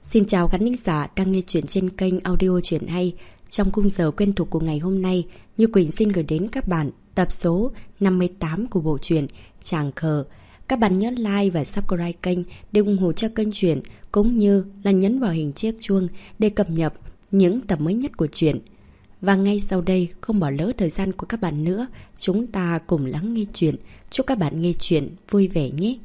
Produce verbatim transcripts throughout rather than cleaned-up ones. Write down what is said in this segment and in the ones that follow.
Xin chào khán giả đang nghe chuyện trên kênh audio Chuyện Hay. Trong khung giờ quen thuộc của ngày hôm nay, Như Quỳnh xin gửi đến các bạn tập số năm mươi tám của bộ truyện Tràng Khờ. Các bạn nhớ like và subscribe kênh để ủng hộ cho kênh truyện, cũng như là nhấn vào hình chiếc chuông để cập nhật những tập mới nhất của truyện. Và ngay sau đây, không bỏ lỡ thời gian của các bạn nữa, chúng ta cùng lắng nghe chuyện. Chúc các bạn nghe chuyện vui vẻ nhé.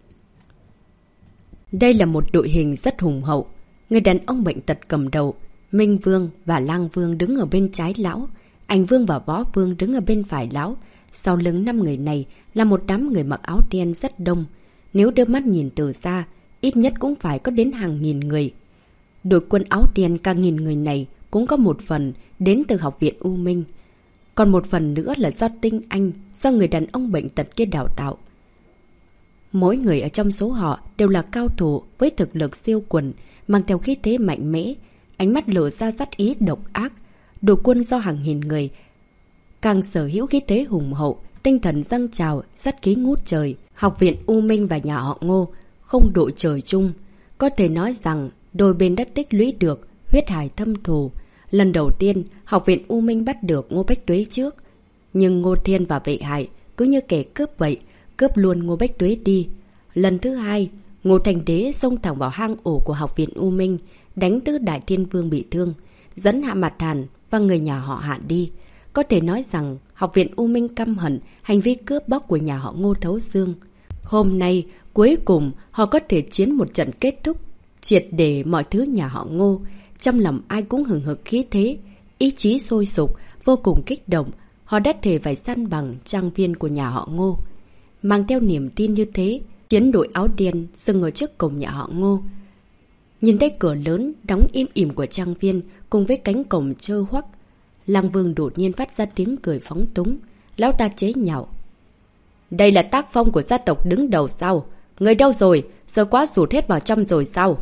Đây là một đội hình rất hùng hậu. Người đàn ông bệnh tật cầm đầu, Minh Vương và Lang Vương đứng ở bên trái lão, Ảnh Vương và Võ Vương đứng ở bên phải lão. Sau lưng năm người này là một đám người mặc áo đen rất đông. Nếu đưa mắt nhìn từ xa, ít nhất cũng phải có đến hàng nghìn người. Đội quân áo đen cả nghìn người này cũng có một phần đến từ Học viện U Minh. Còn một phần nữa là do Tinh Anh, do người đàn ông bệnh tật kia đào tạo. Mỗi người ở trong số họ đều là cao thủ với thực lực siêu quần, mang theo khí thế mạnh mẽ, ánh mắt lộ ra sát ý độc ác. Đội quân do hàng nghìn người càng sở hữu khí thế hùng hậu, tinh thần dâng trào, sát khí ngút trời. Học viện U Minh và nhà họ Ngô không đội trời chung. Có thể nói rằng đôi bên đã tích lũy được huyết hải thâm thù. Lần đầu tiên, Học viện U Minh bắt được Ngô Bách Tuế trước. Nhưng Ngô Thiên và Vệ Hải cứ như kẻ cướp vậy, cướp luôn Ngô Bách Tuế đi. Lần thứ hai, Ngô Thành Đế xông thẳng vào hang ổ của Học viện U Minh, đánh Tứ Đại Thiên Vương bị thương, dẫn Hạ Mạt Hàn và người nhà họ Hạ đi. Có thể nói rằng Học viện U Minh căm hận hành vi cướp bóc của nhà họ Ngô Thấu Xương. Hôm nay, cuối cùng họ có thể chiến một trận kết thúc, triệt để mọi thứ nhà họ Ngô. Trong lòng ai cũng hừng hực khí thế, ý chí sôi sục, vô cùng kích động. Họ đã thề phải săn bằng trang viên của nhà họ Ngô. Mang theo niềm tin như thế, chiến đội áo đen dừng ở trước cổng nhà họ Ngô. Nhìn thấy cửa lớn đóng im ỉm của trang viên cùng với cánh cổng trơ hoắc, Lang Vương đột nhiên phát ra tiếng cười phóng túng. Lão ta chế nhạo: "Đây là tác phong của gia tộc đứng đầu sao? Người đâu rồi? Giờ quá rụt hết vào trong rồi sao?"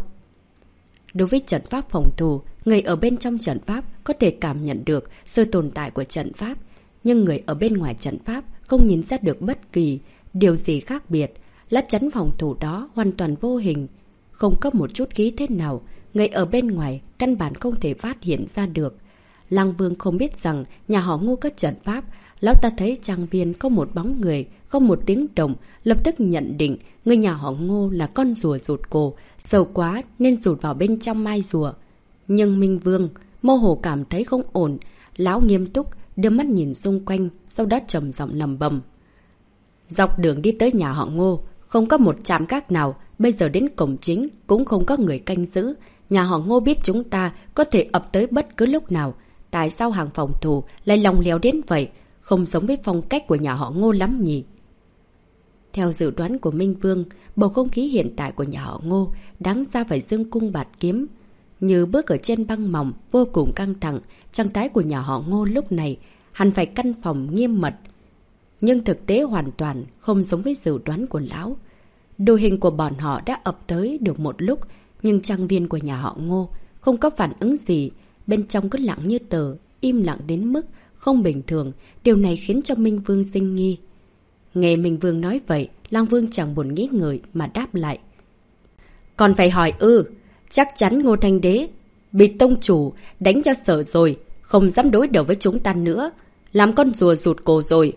Đối với trận pháp phòng thủ, người ở bên trong trận pháp có thể cảm nhận được sự tồn tại của trận pháp. Nhưng người ở bên ngoài trận pháp không nhìn ra được bất kỳ điều gì khác biệt. Lá chắn phòng thủ đó hoàn toàn vô hình, không có một chút khí thế nào. Người ở bên ngoài căn bản không thể phát hiện ra được. Lang Vương không biết rằng nhà họ Ngô có trận pháp. Lão ta thấy trang viên có một bóng người, không một tiếng động, lập tức nhận định người nhà họ Ngô là con rùa rụt cổ, sầu quá nên rụt vào bên trong mai rùa. Nhưng Minh Vương mơ hồ cảm thấy không ổn. Lão nghiêm túc đưa mắt nhìn xung quanh, sau đó trầm giọng lẩm bẩm: "Dọc đường đi tới nhà họ Ngô không có một trạm gác nào, bây giờ đến cổng chính cũng không có người canh giữ. Nhà họ Ngô biết chúng ta có thể ập tới bất cứ lúc nào. Tại sao hàng phòng thủ lại lòng lèo đến vậy? Không giống với phong cách của nhà họ Ngô lắm nhỉ?" Theo dự đoán của Minh Vương, bầu không khí hiện tại của nhà họ Ngô đáng ra phải dương cung bạt kiếm, như bước ở trên băng mỏng, vô cùng căng thẳng. Trạng thái của nhà họ Ngô lúc này hẳn phải căn phòng nghiêm mật. Nhưng thực tế hoàn toàn không giống với dự đoán của lão. Đội hình của bọn họ đã ập tới được một lúc, nhưng trang viên của nhà họ Ngô không có phản ứng gì. Bên trong cứ lặng như tờ, im lặng đến mức không bình thường. Điều này khiến cho Minh Vương sinh nghi. Nghe Minh Vương nói vậy, Lang Vương chẳng buồn nghĩ ngợi mà đáp lại: "Còn phải hỏi ư? Chắc chắn Ngô Thanh Đế bị tông chủ đánh cho sợ rồi, không dám đối đầu với chúng ta nữa, làm con rùa rụt cổ rồi."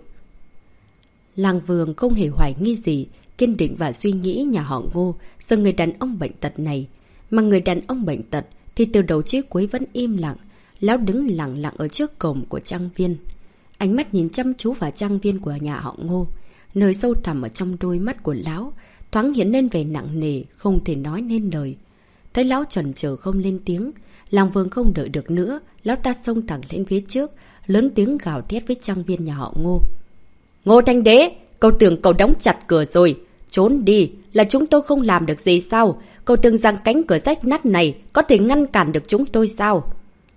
Lang Vương không hề hoài nghi gì, kiên định và suy nghĩ nhà họ Ngô sợ người đàn ông bệnh tật này. Mà người đàn ông bệnh tật thì từ đầu chí cuối vẫn im lặng. Lão đứng lặng lặng ở trước cổng của trang viên, ánh mắt nhìn chăm chú vào trang viên của nhà họ Ngô. Nơi sâu thẳm ở trong đôi mắt của lão thoáng hiện lên vẻ nặng nề, không thể nói nên lời. Thấy lão chần chờ không lên tiếng, Lang Vương không đợi được nữa, lão ta xông thẳng lên phía trước, lớn tiếng gào thét với trang viên nhà họ Ngô: "Ngô Thanh Đế, cậu tưởng cậu đóng chặt cửa rồi, trốn đi là chúng tôi không làm được gì sao? Cậu tưởng rằng cánh cửa rách nát này có thể ngăn cản được chúng tôi sao?"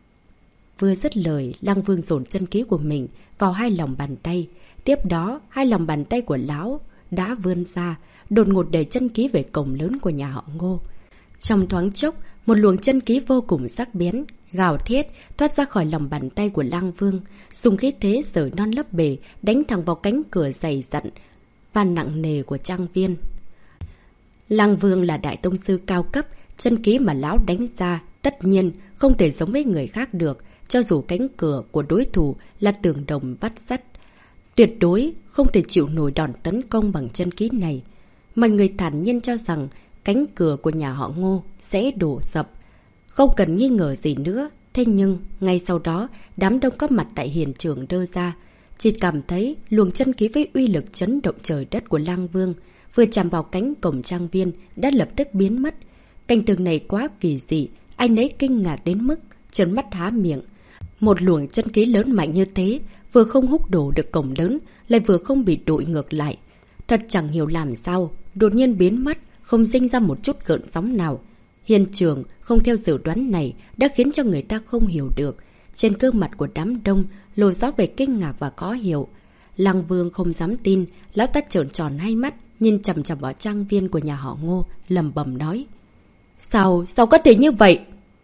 Vừa dứt lời, Lang Vương dồn chân khí của mình vào hai lòng bàn tay. Tiếp đó, hai lòng bàn tay của lão đã vươn ra, đột ngột đẩy chân khí về cổng lớn của nhà họ Ngô. Trong thoáng chốc, một luồng chân khí vô cùng sắc bén, gào thét thoát ra khỏi lòng bàn tay của Lang Vương, dùng khí thế giở non lấp bể đánh thẳng vào cánh cửa dày dặn và nặng nề của trang viên. Lang Vương là đại tông sư cao cấp, Chân ký mà lão đánh ra tất nhiên không thể giống với người khác được, cho dù cánh cửa của đối thủ là tường đồng vắt sắt. Tuyệt đối không thể chịu nổi đòn tấn công bằng chân ký này. Mọi người thản nhiên cho rằng cánh cửa của nhà họ Ngô sẽ đổ sập. Không cần nghi ngờ gì nữa. Thế nhưng, ngay sau đó, đám đông có mặt tại hiện trường đưa ra. Chỉ cảm thấy luồng chân khí với uy lực chấn động trời đất của Lang Vương vừa chạm vào cánh cổng trang viên đã lập tức biến mất. Cảnh tượng này quá kỳ dị, anh ấy kinh ngạc đến mức trợn mắt há miệng. Một luồng chân khí lớn mạnh như thế, vừa không húc đổ được cổng lớn, lại vừa không bị đội ngược lại. Thật chẳng hiểu làm sao, đột nhiên biến mất, không sinh ra một chút gợn sóng nào. Hiện trường không theo dự đoán này đã khiến cho người ta không hiểu được. Trên gương mặt của đám đông lộ rõ về kinh ngạc và khó hiểu. Lăng Vương không dám tin, lão ta trợn tròn hai mắt, nhìn chằm chằm vào trang viên của nhà họ Ngô, lẩm bẩm nói: Sao, sao có thể như vậy?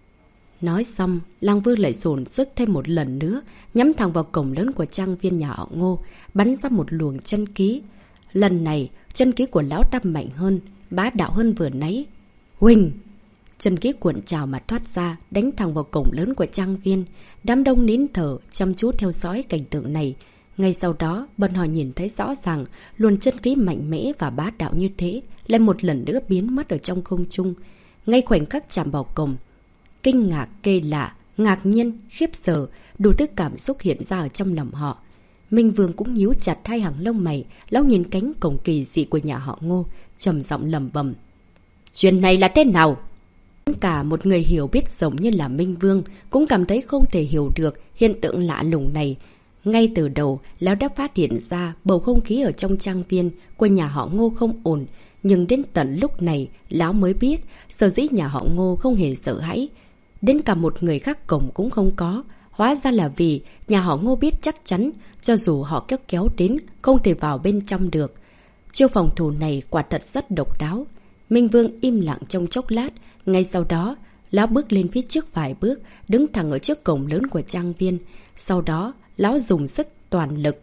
Nói xong, Lăng Vương lại dồn sức thêm một lần nữa, nhắm thẳng vào cổng lớn của trang viên nhà họ Ngô, bắn ra một luồng chân khí. Lần này, chân khí của lão ta mạnh hơn, bá đạo hơn vừa nãy. Huỳnh! Chân khí cuộn trào mà thoát ra, đánh thẳng vào cổng lớn của trang viên. Đám đông nín thở, chăm chú theo dõi cảnh tượng này. Ngay sau đó, bọn họ nhìn thấy rõ ràng, luồng chân khí mạnh mẽ và bá đạo như thế, lại một lần nữa biến mất ở trong không trung. Ngay khoảnh khắc chạm vào cổng, kinh ngạc, kê lạ, ngạc nhiên, khiếp sợ, đủ thứ cảm xúc hiện ra ở trong lòng họ. Minh Vương cũng nhíu chặt hai hàng lông mày, lão nhìn cánh cổng kỳ dị của nhà họ Ngô, trầm giọng lẩm bẩm: Chuyện này là thế nào? Cả một người hiểu biết giống như là Minh Vương cũng cảm thấy không thể hiểu được hiện tượng lạ lùng này. Ngay từ đầu, lão đã phát hiện ra bầu không khí ở trong trang viên của nhà họ Ngô không ổn. Nhưng đến tận lúc này, lão mới biết sở dĩ nhà họ Ngô không hề sợ hãi. Đến cả một người khác cổng cũng không có. Hóa ra là vì nhà họ Ngô biết chắc chắn, cho dù họ kéo kéo đến, không thể vào bên trong được. Chiêu phòng thủ này quả thật rất độc đáo. Minh Vương im lặng trong chốc lát. Ngay sau đó, lão bước lên phía trước vài bước, đứng thẳng ở trước cổng lớn của trang viên. Sau đó, lão dùng sức toàn lực,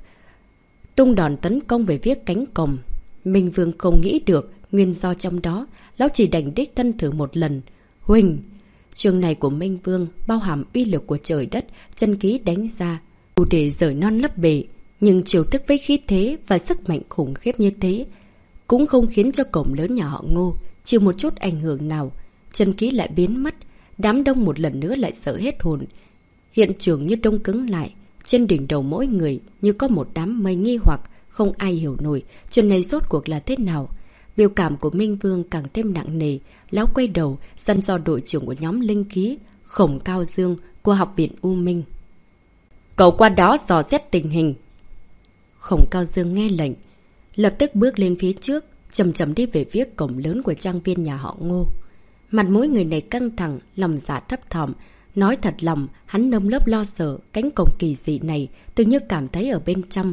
tung đòn tấn công về phía cánh cổng. Minh Vương không nghĩ được nguyên do trong đó, lão chỉ đành đích thân thử một lần. Huỳnh! Trường này của Minh Vương bao hàm uy lực của trời đất, chân khí đánh ra, đủ để rời non lấp bể. Nhưng chiêu thức với khí thế và sức mạnh khủng khiếp như thế cũng không khiến cho cổng lớn nhà họ Ngô chịu một chút ảnh hưởng nào. Chân khí lại biến mất, đám đông một lần nữa lại sợ hết hồn. Hiện trường như đông cứng lại, trên đỉnh đầu mỗi người như có một đám mây nghi hoặc, không ai hiểu nổi chuyện này rốt cuộc là thế nào. Biểu cảm của Minh Vương càng thêm nặng nề, lão quay đầu dặn dò đội trưởng của nhóm linh khí Khổng Cao Dương của học viện U Minh: Cậu qua đó dò xét tình hình. Khổng Cao Dương nghe lệnh, lập tức bước lên phía trước, chậm chậm đi về phía cổng lớn của trang viên nhà họ Ngô. Mặt mỗi người này căng thẳng, lòng dạ thấp thỏm. Nói thật lòng, hắn nơm lớp lo sợ cánh cổng kỳ dị này, tự như cảm thấy ở bên trong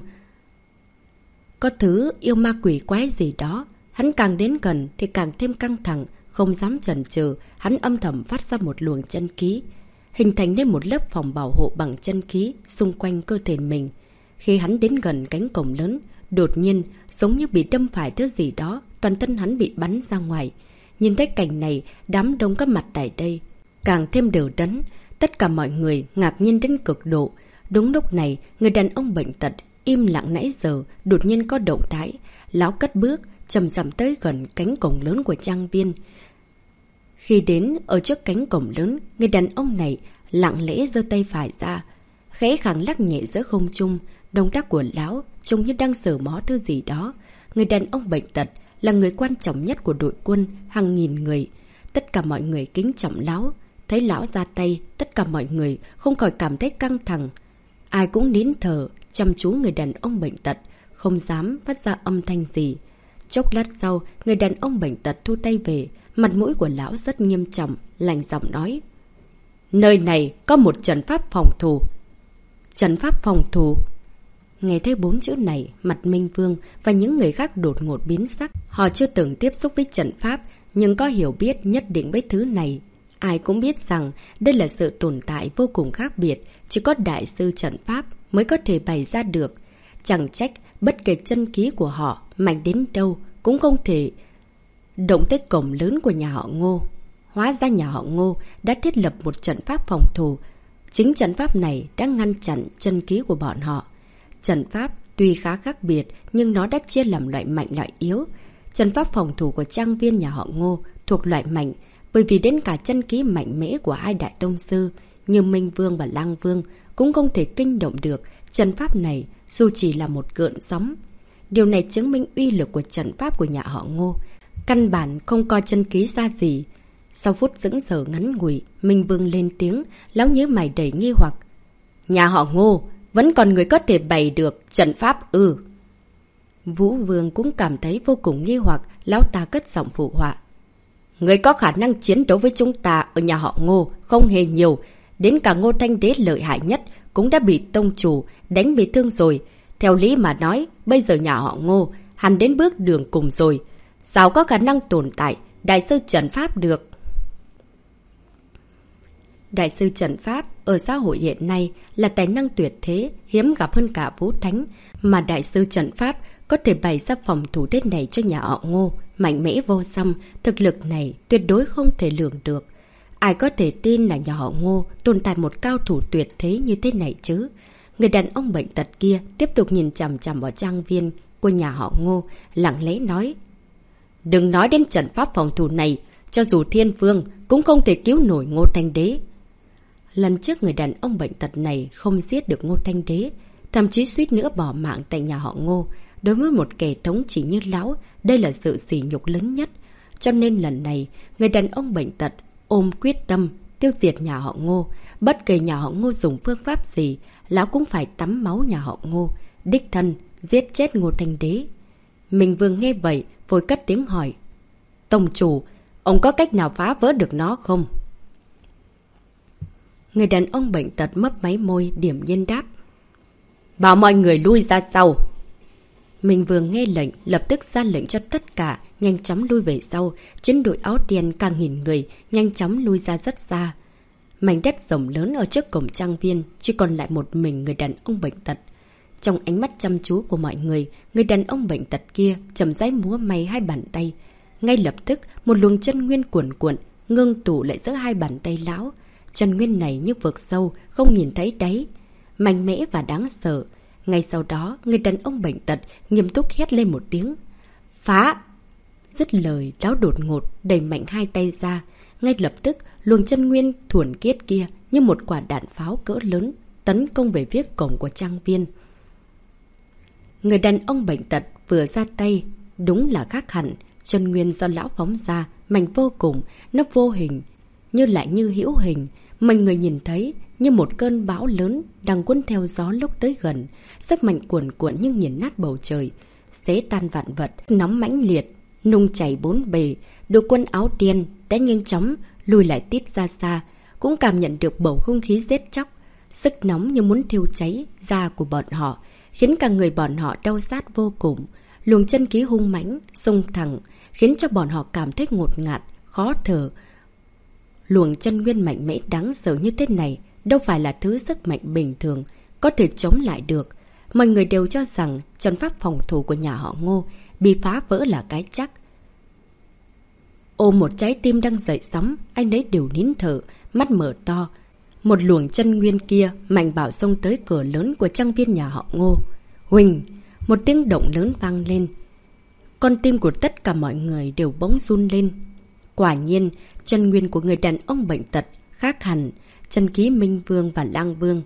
có thứ yêu ma quỷ quái gì đó. Hắn càng đến gần thì càng thêm căng thẳng, không dám chần chừ. Hắn âm thầm phát ra một luồng chân khí, hình thành nên một lớp phòng bảo hộ bằng chân khí xung quanh cơ thể mình. Khi hắn đến gần cánh cổng lớn, đột nhiên giống như bị đâm phải thứ gì đó, toàn thân hắn bị bắn ra ngoài. Nhìn thấy cảnh này, đám đông có mặt tại đây càng thêm đều đấn. Tất cả mọi người ngạc nhiên đến cực độ. Đúng lúc này, người đàn ông bệnh tật im lặng nãy giờ đột nhiên có động thái. Lão cất bước chậm chậm tới gần cánh cổng lớn của trang viên. Khi đến ở trước cánh cổng lớn, người đàn ông này lặng lẽ giơ tay phải ra, khẽ khàng lắc nhẹ giữa không trung. Động tác của lão trông như đang sờ mó thứ gì đó. Người đàn ông bệnh tật là người quan trọng nhất của đội quân hàng nghìn người. Tất cả mọi người kính trọng lão. Thấy lão ra tay, tất cả mọi người không khỏi cảm thấy căng thẳng. Ai cũng nín thở, chăm chú người đàn ông bệnh tật, không dám phát ra âm thanh gì. Chốc lát sau, người đàn ông bệnh tật thu tay về. Mặt mũi của lão rất nghiêm trọng, lạnh giọng nói: Nơi này có một trận pháp phòng thủ. Trận pháp phòng thủ? Nghe thấy bốn chữ này, mặt Minh Vương và những người khác đột ngột biến sắc. Họ chưa từng tiếp xúc với trận pháp, nhưng có hiểu biết nhất định với thứ này. Ai cũng biết rằng đây là sự tồn tại vô cùng khác biệt, chỉ có đại sư trận pháp mới có thể bày ra được. Chẳng trách bất kể chân khí của họ mạnh đến đâu cũng không thể động tới cổng lớn của nhà họ Ngô. hóa ra nhà họ Ngô đã thiết lập một trận pháp phòng thủ. Chính trận pháp này đã ngăn chặn chân khí của bọn họ. Trận pháp tuy khá khác biệt nhưng nó đã chia làm loại mạnh loại yếu. Trận pháp phòng thủ của trang viên nhà họ Ngô thuộc loại mạnh, bởi vì đến cả chân khí mạnh mẽ của hai đại tông sư như Minh Vương và Lang Vương cũng không thể kinh động được trận pháp này dù chỉ là một gợn sóng. Điều này chứng minh uy lực của trận pháp của nhà họ Ngô căn bản không coi chân khí ra gì. Sau phút dững dở ngắn ngủi, Minh Vương lên tiếng, lão nhớ mày đầy nghi hoặc. Nhà họ Ngô vẫn còn người có thể bày được trận pháp ư? Vũ Vương cũng cảm thấy vô cùng nghi hoặc, lão ta cất giọng phụ họa. Người có khả năng chiến đấu với chúng ta ở nhà họ Ngô không hề nhiều, đến cả Ngô Thanh Đế lợi hại nhất cũng đã bị tông chủ đánh bị thương rồi. Theo lý mà nói, bây giờ nhà họ Ngô hẳn đến bước đường cùng rồi. Sao có khả năng tồn tại đại sư trận pháp được? Đại sư trận pháp ở xã hội hiện nay là tài năng tuyệt thế, hiếm gặp hơn cả Vũ Thánh. Mà đại sư trận pháp có thể bày ra phòng thủ thế này cho nhà họ Ngô, mạnh mẽ vô song, thực lực này tuyệt đối không thể lường được. Ai có thể tin là nhà họ Ngô tồn tại một cao thủ tuyệt thế như thế này chứ? Người đàn ông bệnh tật kia tiếp tục nhìn chằm chằm vào trang viên của nhà họ Ngô, lặng lẽ nói. Đừng nói đến trận pháp phòng thủ này, cho dù Thiên Vương cũng không thể cứu nổi Ngô Thanh Đế. Lần trước người đàn ông bệnh tật này không giết được Ngô Thanh Đế, thậm chí suýt nữa bỏ mạng tại nhà họ Ngô. Đối với một kẻ thống trị như lão, đây là sự sỉ nhục lớn nhất. Cho nên lần này, người đàn ông bệnh tật ôm quyết tâm tiêu diệt nhà họ Ngô. Bất kỳ nhà họ Ngô dùng phương pháp gì, lão cũng phải tắm máu nhà họ Ngô, đích thân giết chết Ngô Thanh Đế. Minh Vương nghe vậy, vội cất tiếng hỏi. Tông chủ, ông có cách nào phá vỡ được nó không? Người đàn ông bệnh tật mấp máy môi, điểm nhiên đáp. Bảo mọi người lui ra sau. Minh Vương nghe lệnh, lập tức ra lệnh cho tất cả nhanh chóng lui về sau. Chiến đội áo đen càng nghìn người nhanh chóng lui ra rất xa. Mảnh đất rộng lớn ở trước cổng trang viên chỉ còn lại một mình người đàn ông bệnh tật. Trong ánh mắt chăm chú của mọi người, người đàn ông bệnh tật kia chậm rãi múa may hai bàn tay. Ngay lập tức, một luồng chân nguyên cuồn cuộn ngưng tụ lại giữa hai bàn tay lão. Chân nguyên này như vực sâu, không nhìn thấy đáy, mạnh mẽ và đáng sợ. Ngay sau đó, người đàn ông bệnh tật nghiêm túc hét lên một tiếng. Phá! Dứt lời, lão đột ngột đẩy mạnh hai tay ra. Ngay lập tức, luồng chân nguyên thuần khiết kia như một quả đạn pháo cỡ lớn tấn công về phía cổng của trang viên. Người đàn ông bệnh tật vừa ra tay, đúng là khác hẳn. Chân nguyên do lão phóng ra mạnh vô cùng, nó vô hình như lại như hữu hình. Mọi người nhìn thấy như một cơn bão lớn đang cuốn theo gió lúc tới gần. Sức mạnh cuồn cuộn như nghiền nát bầu trời, xé tan vạn vật, nóng mãnh liệt, nung chảy bốn bề. Đội quân áo đen đã nhanh chóng lùi lại tít ra xa, cũng cảm nhận được bầu không khí giết chóc. Sức nóng như muốn thiêu cháy da của bọn họ, khiến cả người bọn họ đau rát vô cùng. Luồng chân khí hung mãnh xông thẳng, khiến cho bọn họ cảm thấy ngột ngạt, khó thở. Luồng chân nguyên mạnh mẽ đáng sợ như thế này đâu phải là thứ sức mạnh bình thường có thể chống lại được. Mọi người đều cho rằng trận pháp phòng thủ của nhà họ Ngô bị phá vỡ là cái chắc. Ôm một trái tim đang dậy sóng, anh ấy đều nín thở, mắt mở to. Một luồng chân nguyên kia mạnh bảo xông tới cửa lớn của trang viên nhà họ Ngô. Huỳnh! Một tiếng động lớn vang lên. Con tim của tất cả mọi người đều bỗng run lên. Quả nhiên, chân nguyên của người đàn ông bệnh tật khác hẳn chân khí Minh Vương và Lang Vương.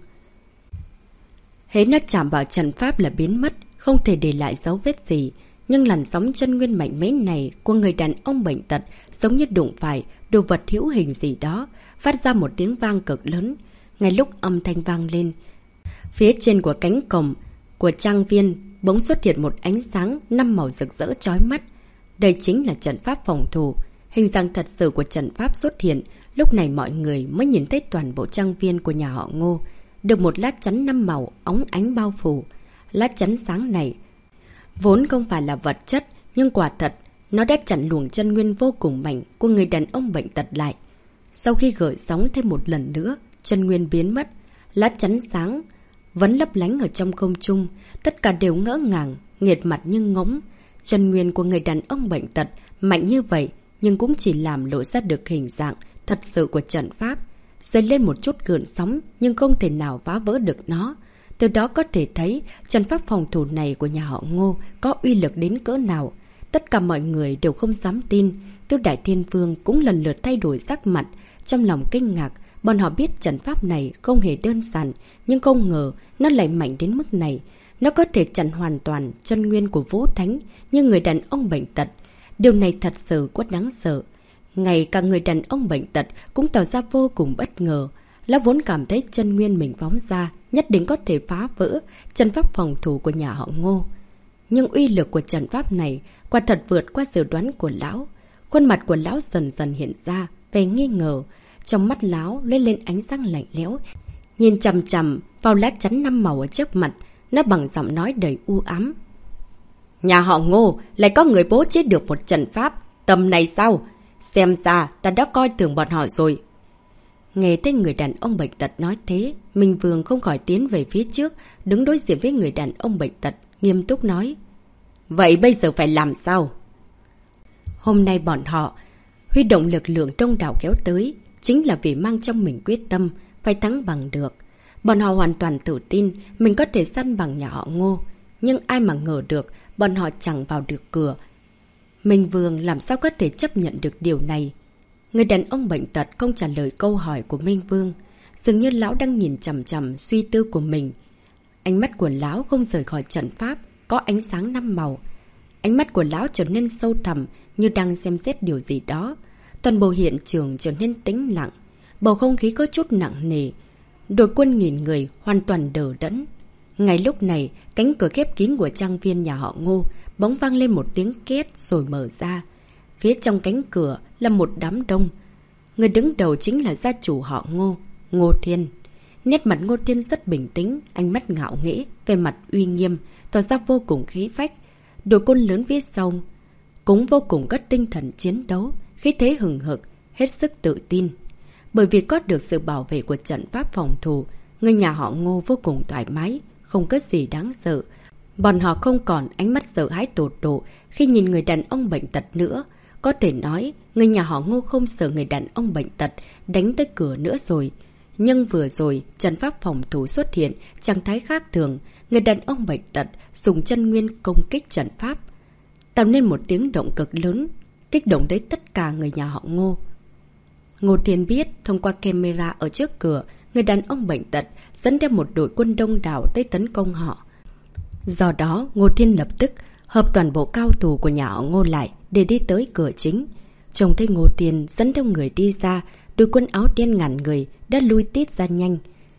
Hễ nó chạm vào trận pháp là biến mất, không thể để lại dấu vết gì. Nhưng làn sóng chân nguyên mạnh mẽ này của người đàn ông bệnh tật giống như đụng phải đồ vật hữu hình gì đó, phát ra một tiếng vang cực lớn. Ngay lúc âm thanh vang lên, phía trên của cánh cổng của trang viên bỗng xuất hiện một ánh sáng năm màu rực rỡ chói mắt. Đây chính là trận pháp phòng thủ. Hình dạng thật sự của trận pháp xuất hiện, lúc này mọi người mới nhìn thấy toàn bộ trang viên của nhà họ Ngô được một lá chắn năm màu óng ánh bao phủ. Lá chắn sáng này vốn không phải là vật chất, nhưng quả thật nó đã chặn luồng chân nguyên vô cùng mạnh của người đàn ông bệnh tật lại. Sau khi gợi sóng thêm một lần nữa, chân nguyên biến mất, lá chắn sáng vẫn lấp lánh ở trong không trung. Tất cả đều ngỡ ngàng, nghiệt mặt như ngỗng. Chân nguyên của người đàn ông bệnh tật mạnh như vậy, nhưng cũng chỉ làm lộ ra được hình dạng thật sự của trận pháp. Dấy lên một chút gợn sóng nhưng không thể nào phá vỡ được nó. Từ đó có thể thấy trận pháp phòng thủ này của nhà họ Ngô có uy lực đến cỡ nào. Tất cả mọi người đều không dám tin. Tứ Đại Thiên Vương cũng lần lượt thay đổi sắc mặt. Trong lòng kinh ngạc, bọn họ biết trận pháp này không hề đơn giản, nhưng không ngờ nó lại mạnh đến mức này. Nó có thể chặn hoàn toàn chân nguyên của Vũ Thánh như người đàn ông bệnh tật. Điều này thật sự quá đáng sợ. Ngay cả người đàn ông bệnh tật cũng tỏ ra vô cùng bất ngờ. Lão vốn cảm thấy chân nguyên mình phóng ra nhất định có thể phá vỡ trận pháp phòng thủ của nhà họ Ngô. Nhưng uy lực của trận pháp này quả thật vượt qua dự đoán của lão. Khuôn mặt của lão dần dần hiện ra vẻ nghi ngờ. Trong mắt lão lên lên ánh sáng lạnh lẽo, nhìn chằm chằm vào lá chắn năm màu ở trước mặt. Nó bằng giọng nói đầy u ám. Nhà họ Ngô lại có người bố trí được một trận pháp tầm này sao? Xem ra ta đã coi thường bọn họ rồi. Nghe thấy người đàn ông bệnh tật nói thế, Minh Vương không khỏi tiến về phía trước, đứng đối diện với người đàn ông bệnh tật, nghiêm túc nói. Vậy bây giờ phải làm sao? Hôm nay bọn họ huy động lực lượng đông đảo kéo tới, chính là vì mang trong mình quyết tâm, phải thắng bằng được. Bọn họ hoàn toàn tự tin mình có thể săn bằng nhà họ Ngô, nhưng ai mà ngờ được bọn họ chẳng vào được cửa. Minh Vương làm sao có thể chấp nhận được điều này? Người đàn ông bệnh tật không trả lời câu hỏi của Minh Vương. Dường như lão đang nhìn chằm chằm suy tư của mình. Ánh mắt của lão không rời khỏi trận pháp, có ánh sáng năm màu. Ánh mắt của lão trở nên sâu thẳm như đang xem xét điều gì đó. Toàn bộ hiện trường trở nên tĩnh lặng. Bầu không khí có chút nặng nề. Đội quân nghìn người hoàn toàn đờ đẫn. Ngay lúc này, cánh cửa khép kín của trang viên nhà họ Ngô bỗng vang lên một tiếng két rồi mở ra. Phía trong cánh cửa là một đám đông. Người đứng đầu chính là gia chủ họ Ngô, Ngô Thiên. Nét mặt Ngô Thiên rất bình tĩnh, ánh mắt ngạo nghễ, về mặt uy nghiêm, tỏ ra vô cùng khí phách. Đội quân lớn phía sau cũng vô cùng có tinh thần chiến đấu, khí thế hừng hực, hết sức tự tin. Bởi vì có được sự bảo vệ của trận pháp phòng thủ, người nhà họ Ngô vô cùng thoải mái, không có gì đáng sợ. Bọn họ không còn ánh mắt sợ hãi tột độ khi nhìn người đàn ông bệnh tật nữa. Có thể nói, người nhà họ Ngô không sợ người đàn ông bệnh tật đánh tới cửa nữa rồi. Nhưng vừa rồi, trận pháp phòng thủ xuất hiện trạng thái khác thường. Người đàn ông bệnh tật dùng chân nguyên công kích trận pháp, tạo nên một tiếng động cực lớn, kích động tới tất cả người nhà họ Ngô. Ngô Thiên biết thông qua camera ở trước cửa, người đàn ông bệnh tật dẫn theo một đội quân đông đảo tới tấn công họ. Do đó, Ngô Thiên lập tức hợp toàn bộ cao thủ của nhà họ Ngô lại để đi tới cửa chính. Trông thấy Ngô Thiên dẫn theo người đi ra, đội quân áo đen ngàn người đã lui tít ra nhanh.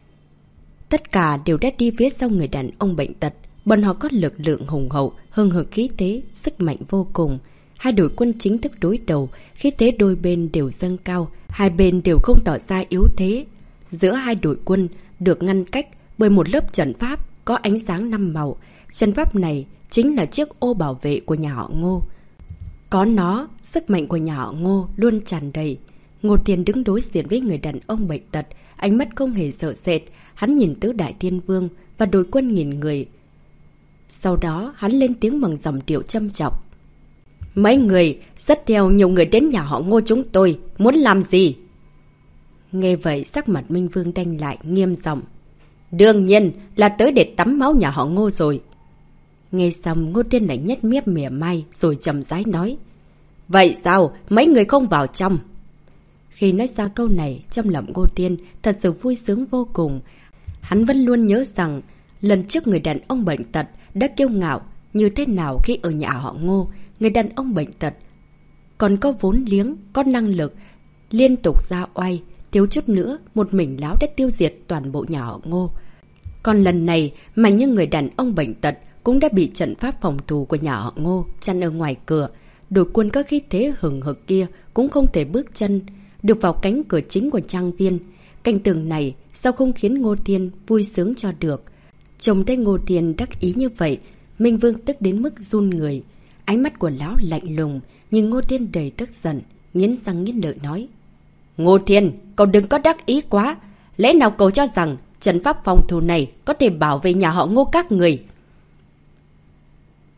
Tất cả đều đã đi phía sau người đàn ông bệnh tật. Bọn họ có lực lượng hùng hậu, hưng hực khí thế, sức mạnh vô cùng. Hai đội quân chính thức đối đầu, khí thế đôi bên đều dâng cao, hai bên đều không tỏ ra yếu thế. Giữa hai đội quân được ngăn cách bởi một lớp trận pháp có ánh sáng năm màu. Trận pháp này chính là chiếc ô bảo vệ của nhà họ Ngô. Có nó, sức mạnh của nhà họ Ngô luôn tràn đầy. Ngô Thiên đứng đối diện với người đàn ông bệnh tật, ánh mắt không hề sợ sệt. Hắn nhìn Tứ Đại Thiên Vương và đội quân nghìn người. Sau đó hắn lên tiếng bằng giọng điệu châm chọc. Mấy người rất theo nhiều người đến nhà họ Ngô chúng tôi, muốn làm gì? Nghe vậy sắc mặt Minh Vương đanh lại, nghiêm giọng. Đương nhiên là tới để tắm máu nhà họ Ngô rồi. Nghe xong Ngô Thiên lại nhếch mép mỉa mai rồi chậm rãi nói. Vậy sao mấy người không vào trong? Khi nói ra câu này, trong lòng Ngô Thiên thật sự vui sướng vô cùng. Hắn vẫn luôn nhớ rằng lần trước người đàn ông bệnh tật đã kiêu ngạo như thế nào khi ở nhà họ Ngô. Người đàn ông bệnh tật còn có vốn liếng, có năng lực, liên tục ra oai, thiếu chút nữa một mình lão đã tiêu diệt toàn bộ nhà họ Ngô. Còn lần này mà những người đàn ông bệnh tật cũng đã bị trận pháp phòng thủ của nhà họ Ngô chặn ở ngoài cửa. Đội quân có khí thế hừng hực kia cũng không thể bước chân được vào cánh cửa chính của trang viên. Cảnh tượng này sao không khiến Ngô Thiên vui sướng cho được? Trông thấy Ngô Thiên đắc ý như vậy, Minh Vương tức đến mức run người. Ánh mắt của lão lạnh lùng, nhìn Ngô Thiên đầy tức giận, nghiến răng nghiến lợi nói. Ngô Thiên, cậu đừng có đắc ý quá. Lẽ nào cậu cho rằng trận pháp phòng thủ này có thể bảo vệ nhà họ Ngô các người?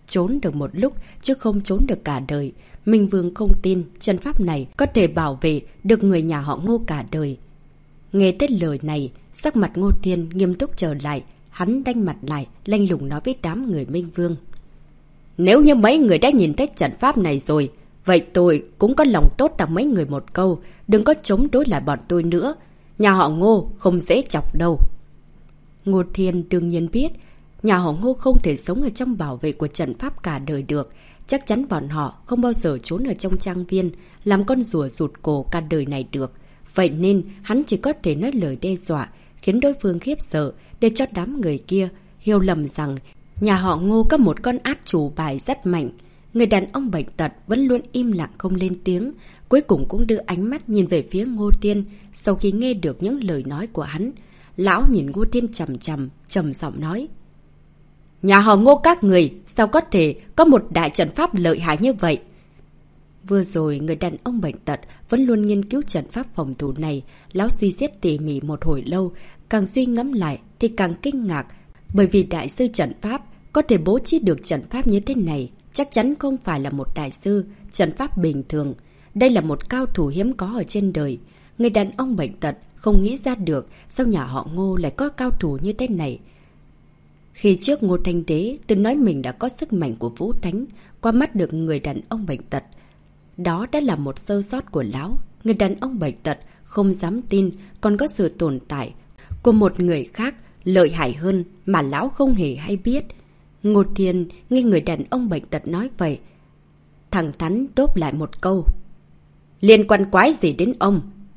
trốn được một lúc chứ không trốn được cả đời. Minh Vương không tin trận pháp này có thể bảo vệ được người nhà họ Ngô cả đời. Nghe tới lời này, sắc mặt Ngô Thiên nghiêm túc trở lại. Hắn đanh mặt lại, lanh lùng nói với đám người Minh Vương. Nếu như mấy người đã nhìn thấy trận pháp này rồi, vậy tôi cũng có lòng tốt tặng mấy người một câu. Đừng có chống đối lại bọn tôi nữa. Nhà họ Ngô không dễ chọc đâu. Ngô Thiên đương nhiên biết, nhà họ Ngô không thể sống ở trong bảo vệ của trận pháp cả đời được. Chắc chắn bọn họ không bao giờ trốn ở trong trang viên, làm con rùa rụt cổ cả đời này được. Vậy nên hắn chỉ có thể nói lời đe dọa, khiến đối phương khiếp sợ, để cho đám người kia hiểu lầm rằng nhà họ Ngô có một con át chủ bài rất mạnh. Người đàn ông bệnh tật vẫn luôn im lặng không lên tiếng, cuối cùng cũng đưa ánh mắt nhìn về phía Ngô Thiên. Sau khi nghe được những lời nói của hắn, lão nhìn Ngô Thiên chằm chằm, trầm giọng nói. Nhà họ Ngô các người sao có thể có một đại trận pháp lợi hại như vậy? Vừa rồi người đàn ông bệnh tật vẫn luôn nghiên cứu trận pháp phòng thủ này. Lão suy xét tỉ mỉ một hồi lâu, càng suy ngẫm lại thì càng kinh ngạc. Bởi vì đại sư trận pháp có thể bố trí được trận pháp như thế này, chắc chắn không phải là một đại sư trận pháp bình thường. Đây là một cao thủ hiếm có ở trên đời. Người đàn ông bệnh tật không nghĩ ra được sao nhà họ Ngô lại có cao thủ như thế này. Khi trước Ngô Thanh Đế từng nói mình đã có sức mạnh của Vũ Thánh, qua mắt được người đàn ông bệnh tật. Đó đã là một sơ sót của lão. Người đàn ông bệnh tật không dám tin còn có sự tồn tại của một người khác lợi hại hơn mà lão không hề hay biết. Ngô Thiên nghe người đàn ông bệnh tật nói vậy, thẳng thắn đốp lại một câu. Liên quan quái gì đến ông?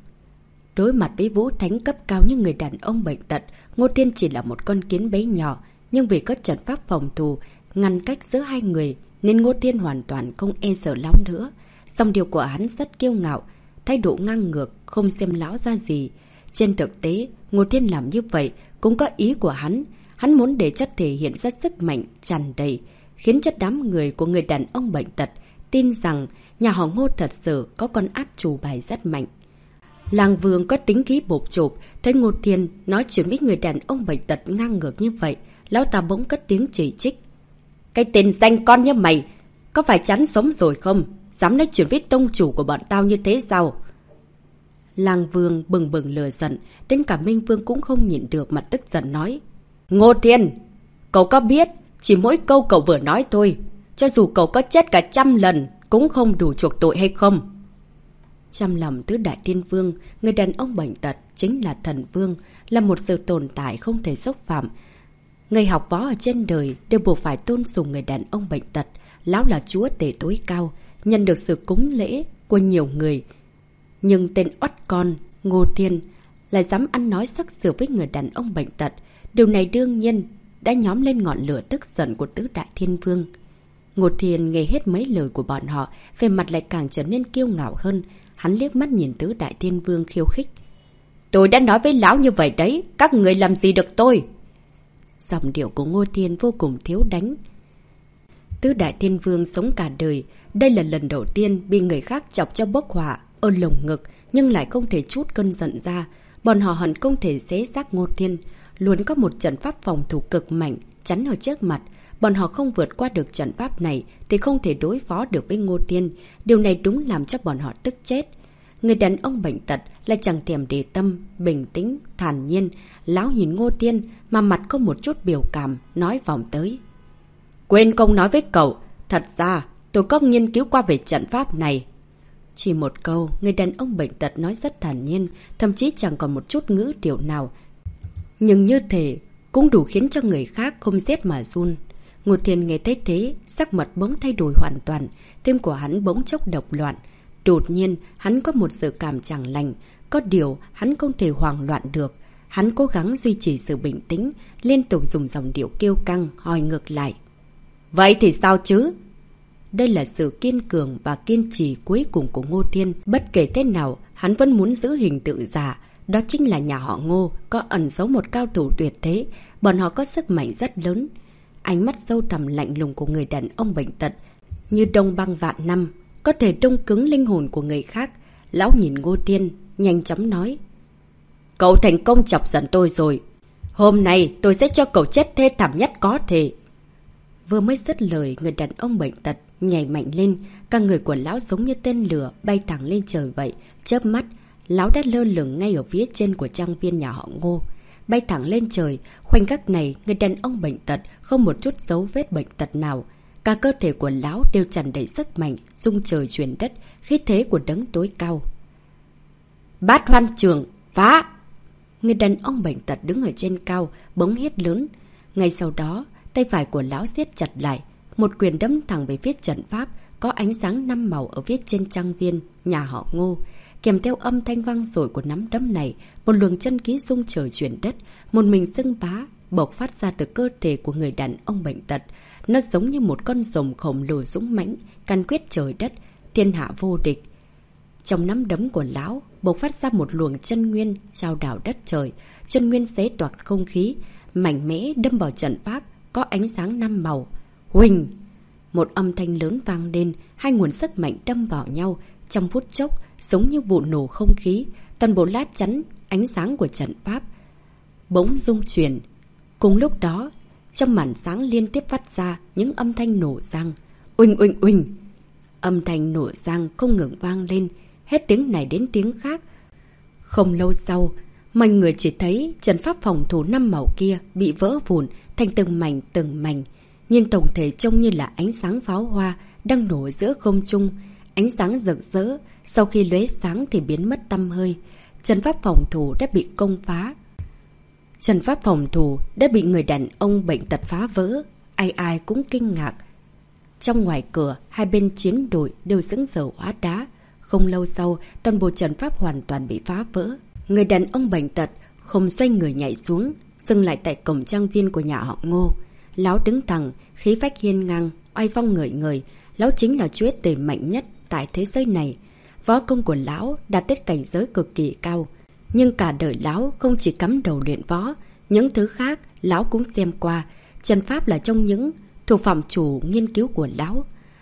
Đối mặt với Vũ Thánh cấp cao như người đàn ông bệnh tật, Ngô Thiên chỉ là một con kiến bé nhỏ. Nhưng vì có trận pháp phòng thủ ngăn cách giữa hai người nên Ngô Thiên hoàn toàn không e sợ lão nữa. Song điều của hắn rất kiêu ngạo, thái độ ngang ngược, không xem lão ra gì. Trên thực tế, Ngô Thiên làm như vậy cũng có ý của hắn. Hắn muốn để chất thể hiện ra sức mạnh tràn đầy, khiến cho đám người của người đàn ông bệnh tật tin rằng nhà họ Ngô thật sự có con át chủ bài rất mạnh. Làng Vương có tính khí bộp chộp, thấy Ngô Thiên nói chuyện với người đàn ông bệnh tật ngang ngược như vậy, lão ta bỗng cất tiếng chỉ trích. Cái tên danh con như mày, có phải chán sống rồi không? Dám nói chuyện với tông chủ của bọn tao như thế sao? Làng Vương bừng bừng lửa giận, đến cả Minh Vương cũng không nhịn được mặt tức giận nói. Ngô Thiên, cậu có biết, chỉ mỗi câu cậu vừa nói thôi, cho dù cậu có chết cả trăm lần, cũng không đủ chuộc tội hay không? Trong lòng tứ đại thiên vương, người đàn ông bệnh tật chính là thần vương, là một sự tồn tại không thể xúc phạm. Người học võ ở trên đời đều buộc phải tôn sùng người đàn ông bệnh tật. Lão là chúa tể tối cao, nhận được sự cúng lễ của nhiều người. Nhưng tên oắt con, Ngô Thiên, lại dám ăn nói sắc sửa với người đàn ông bệnh tật. Điều này đương nhiên đã nhóm lên ngọn lửa tức giận của tứ đại thiên vương. Ngô Thiên nghe hết mấy lời của bọn họ, về mặt lại càng trở nên kiêu ngạo hơn. Hắn liếc mắt nhìn tứ đại thiên vương khiêu khích. Tôi đã nói với lão như vậy đấy, các người làm gì được tôi? Giọng điệu của Ngô Thiên vô cùng thiếu đánh. Tứ đại thiên vương sống cả đời, đây là lần đầu tiên bị người khác chọc cho bốc hỏa ở lồng ngực, nhưng lại không thể trút cơn giận ra. Bọn họ hận không thể xé xác Ngô Thiên. Luôn có một trận pháp phòng thủ cực mạnh chắn ở trước mặt. Bọn họ không vượt qua được trận pháp này thì không thể đối phó được với Ngô Thiên. Điều này đúng làm cho bọn họ tức chết. Người đàn ông bệnh tật lại chẳng thèm để tâm, bình tĩnh, thản nhiên. Lão nhìn Ngô Thiên mà mặt có một chút biểu cảm, nói vòng tới. Quên không nói với cậu, thật ra tôi có nghiên cứu qua về trận pháp này. Chỉ một câu, người đàn ông bệnh tật nói rất thản nhiên, thậm chí chẳng còn một chút ngữ điệu nào. Nhưng như thế cũng đủ khiến cho người khác không rét mà run. Ngô Thiên nghe thấy thế, sắc mặt bỗng thay đổi hoàn toàn, tim của hắn bỗng chốc độc loạn. Đột nhiên, hắn có một sự cảm chẳng lành, có điều hắn không thể hoảng loạn được. Hắn cố gắng duy trì sự bình tĩnh, liên tục dùng dòng điệu kiêu căng, hỏi ngược lại. Vậy thì sao chứ? Đây là sự kiên cường và kiên trì cuối cùng của Ngô Thiên. Bất kể thế nào, hắn vẫn muốn giữ hình tượng giả. Đó chính là nhà họ Ngô, có ẩn giấu một cao thủ tuyệt thế. Bọn họ có sức mạnh rất lớn. Ánh mắt sâu thẳm lạnh lùng của người đàn ông bệnh tật, như đông băng vạn năm, có thể đông cứng linh hồn của người khác. Lão nhìn Ngô Thiên, nhanh chóng nói. Cậu thành công chọc giận tôi rồi. Hôm nay tôi sẽ cho cậu chết thê thảm nhất có thể. Vừa mới dứt lời, người đàn ông bệnh tật nhảy mạnh lên. Cả người của lão giống như tên lửa bay thẳng lên trời vậy. Chớp mắt, lão đã lơ lửng ngay ở phía trên của trang viên nhà họ Ngô. Bay thẳng lên trời, khoảnh khắc này, người đàn ông bệnh tật không một chút dấu vết bệnh tật nào. Cả cơ thể của lão đều tràn đầy sức mạnh, rung trời chuyển đất, khí thế của đấng tối cao. Bát Hoan Trường, phá! Người đàn ông bệnh tật đứng ở trên cao, bỗng hét lớn. Ngay sau đó, tay phải của lão siết chặt lại, một quyền đấm thẳng về phía trận pháp, có ánh sáng năm màu ở phía trên trang viên nhà họ Ngô. Kèm theo âm thanh vang dội của nắm đấm này, một luồng chân khí rung trời chuyển đất, một mình xưng bá, bộc phát ra từ cơ thể của người đàn ông bệnh tật. Nó giống như một con rồng khổng lồ dũng mãnh, căn quyết trời đất, thiên hạ vô địch. Trong nắm đấm của lão, bộc phát ra một luồng chân nguyên trao đảo đất trời, chân nguyên xé toạc không khí, mạnh mẽ đâm vào trận pháp, có ánh sáng năm màu. Huỳnh! Một âm thanh lớn vang lên, hai nguồn sức mạnh đâm vào nhau, trong phút chốc, giống như vụ nổ không khí, toàn bộ lá chắn ánh sáng của trận pháp bỗng rung chuyển. Cùng lúc đó, trong màn sáng liên tiếp phát ra những âm thanh nổ giang. Uỳnh uỳnh uỳnh! Âm thanh nổ giang không ngừng vang lên, hết tiếng này đến tiếng khác. Không lâu sau, mọi người chỉ thấy trận pháp phòng thủ năm màu kia bị vỡ vụn thành từng mảnh từng mảnh. Nhưng tổng thể trông như là ánh sáng pháo hoa đang nổ giữa không trung. Ánh sáng rực rỡ, sau khi lóe sáng thì biến mất tăm hơi. Trận pháp phòng thủ đã bị công phá. Trận pháp phòng thủ đã bị người đàn ông bệnh tật phá vỡ. Ai ai cũng kinh ngạc. Trong ngoài cửa, hai bên chiến đội đều sững sờ hóa đá. Không lâu sau, toàn bộ trận pháp hoàn toàn bị phá vỡ. Người đàn ông bệnh tật không xoay người nhảy xuống, dừng lại tại cổng trang viên của nhà họ Ngô. Lão đứng thẳng, khí phách hiên ngang, oai phong ngời ngời. Lão chính là chúa tể mạnh nhất tại thế giới này. Võ công của lão đạt tới cảnh giới cực kỳ cao. Nhưng cả đời lão không chỉ cắm đầu luyện võ, những thứ khác lão cũng xem qua. Trận pháp là trong những thuộc phạm chủ nghiên cứu của lão.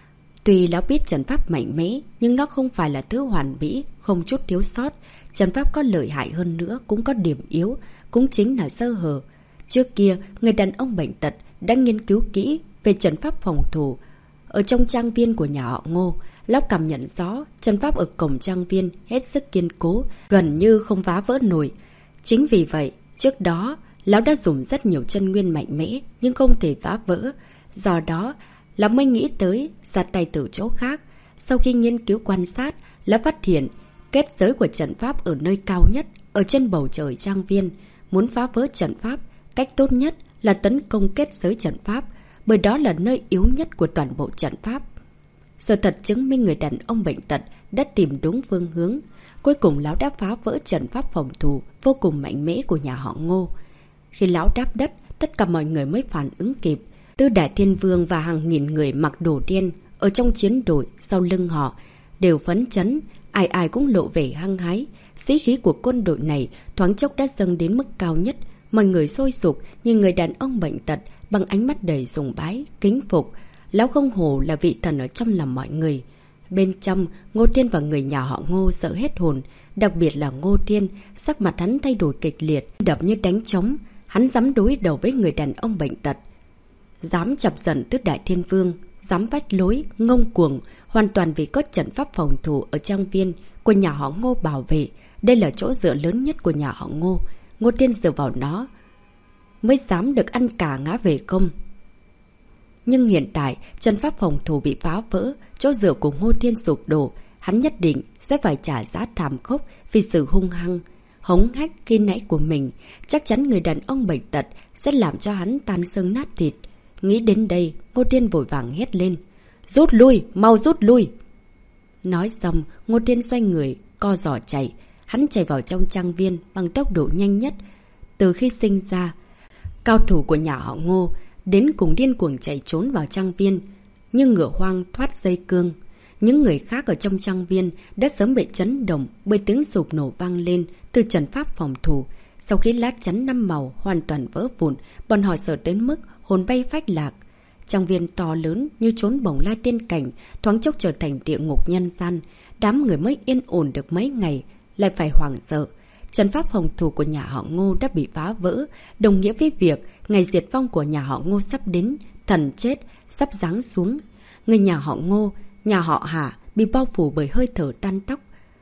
Tuy lão biết trận pháp mạnh mẽ, nhưng nó không phải là thứ hoàn mỹ, không chút thiếu sót. Trận pháp có lợi hại hơn nữa cũng có điểm yếu, cũng chính là sơ hở. Trước kia, người đàn ông bệnh tật đã nghiên cứu kỹ về trận pháp phòng thủ. Ở trong trang viên của nhà họ Ngô, lão cảm nhận rõ trận pháp ở cổng trang viên hết sức kiên cố, gần như không phá vỡ nổi. Chính vì vậy, trước đó, lão đã dùng rất nhiều chân nguyên mạnh mẽ nhưng không thể phá vỡ. Do đó, lão mới nghĩ tới ra tay từ chỗ khác. Sau khi nghiên cứu quan sát, lão phát hiện kết giới của trận pháp ở nơi cao nhất, ở trên bầu trời trang viên. Muốn phá vỡ trận pháp, cách tốt nhất là tấn công kết giới trận pháp, bởi đó là nơi yếu nhất của toàn bộ trận pháp. Sự thật chứng minh người đàn ông bệnh tật đã tìm đúng phương hướng. Cuối cùng lão đã phá vỡ trận pháp phòng thủ vô cùng mạnh mẽ của nhà họ Ngô. Khi lão đáp đất, tất cả mọi người mới phản ứng kịp. Tư Đại Thiên Vương và hàng nghìn người mặc đồ đen ở trong chiến đội sau lưng họ đều phấn chấn, ai ai cũng lộ vẻ hăng hái. Sĩ khí của quân đội này thoáng chốc đã dâng đến mức cao nhất. Mọi người sôi sục nhìn người đàn ông bệnh tật bằng ánh mắt đầy sùng bái, kính phục. Lão không hổ là vị thần ở trong lòng mọi người. Bên trong, Ngô Thiên và người nhà họ Ngô sợ hết hồn. Đặc biệt là Ngô Thiên, sắc mặt hắn thay đổi kịch liệt, đập như đánh trống. Hắn dám đối đầu với người đàn ông bệnh tật, dám chọc giận Tứ Đại Thiên Vương, dám vách lối, ngông cuồng, hoàn toàn vì có trận pháp phòng thủ ở trang viên của nhà họ Ngô bảo vệ. Đây là chỗ dựa lớn nhất của nhà họ Ngô. Ngô Thiên dựa vào nó mới dám được ăn cả ngã về công. Nhưng hiện tại, trận pháp phòng thủ bị phá vỡ, chỗ dựa của Ngô Thiên sụp đổ. Hắn nhất định sẽ phải trả giá thảm khốc vì sự hung hăng, hống hách khi nãy của mình. Chắc chắn người đàn ông bệnh tật sẽ làm cho hắn tan xương nát thịt. Nghĩ đến đây, Ngô Thiên vội vàng hét lên. Rút lui, mau rút lui. Nói xong, Ngô Thiên xoay người, co giò chạy. Hắn chạy vào trong trang viên bằng tốc độ nhanh nhất. Từ khi sinh ra, cao thủ của nhà họ Ngô đến cùng điên cuồng chạy trốn vào trang viên, như ngựa hoang thoát dây cương. Những người khác ở trong trang viên đã sớm bị chấn động bởi tiếng sụp nổ vang lên từ trận pháp phòng thủ. Sau khi lá chắn năm màu hoàn toàn vỡ vụn, bọn họ sợ đến mức hồn bay phách lạc. Trang viên to lớn như trốn bồng lai tiên cảnh, thoáng chốc trở thành địa ngục nhân gian. Đám người mới yên ổn được mấy ngày, lại phải hoảng sợ. Trận pháp phòng thủ của nhà họ Ngô đã bị phá vỡ, đồng nghĩa với việc ngày diệt vong của nhà họ Ngô sắp đến, Thần chết, sắp giáng xuống. Người nhà họ Ngô, nhà họ Hà bị bao phủ bởi hơi thở tan tóc.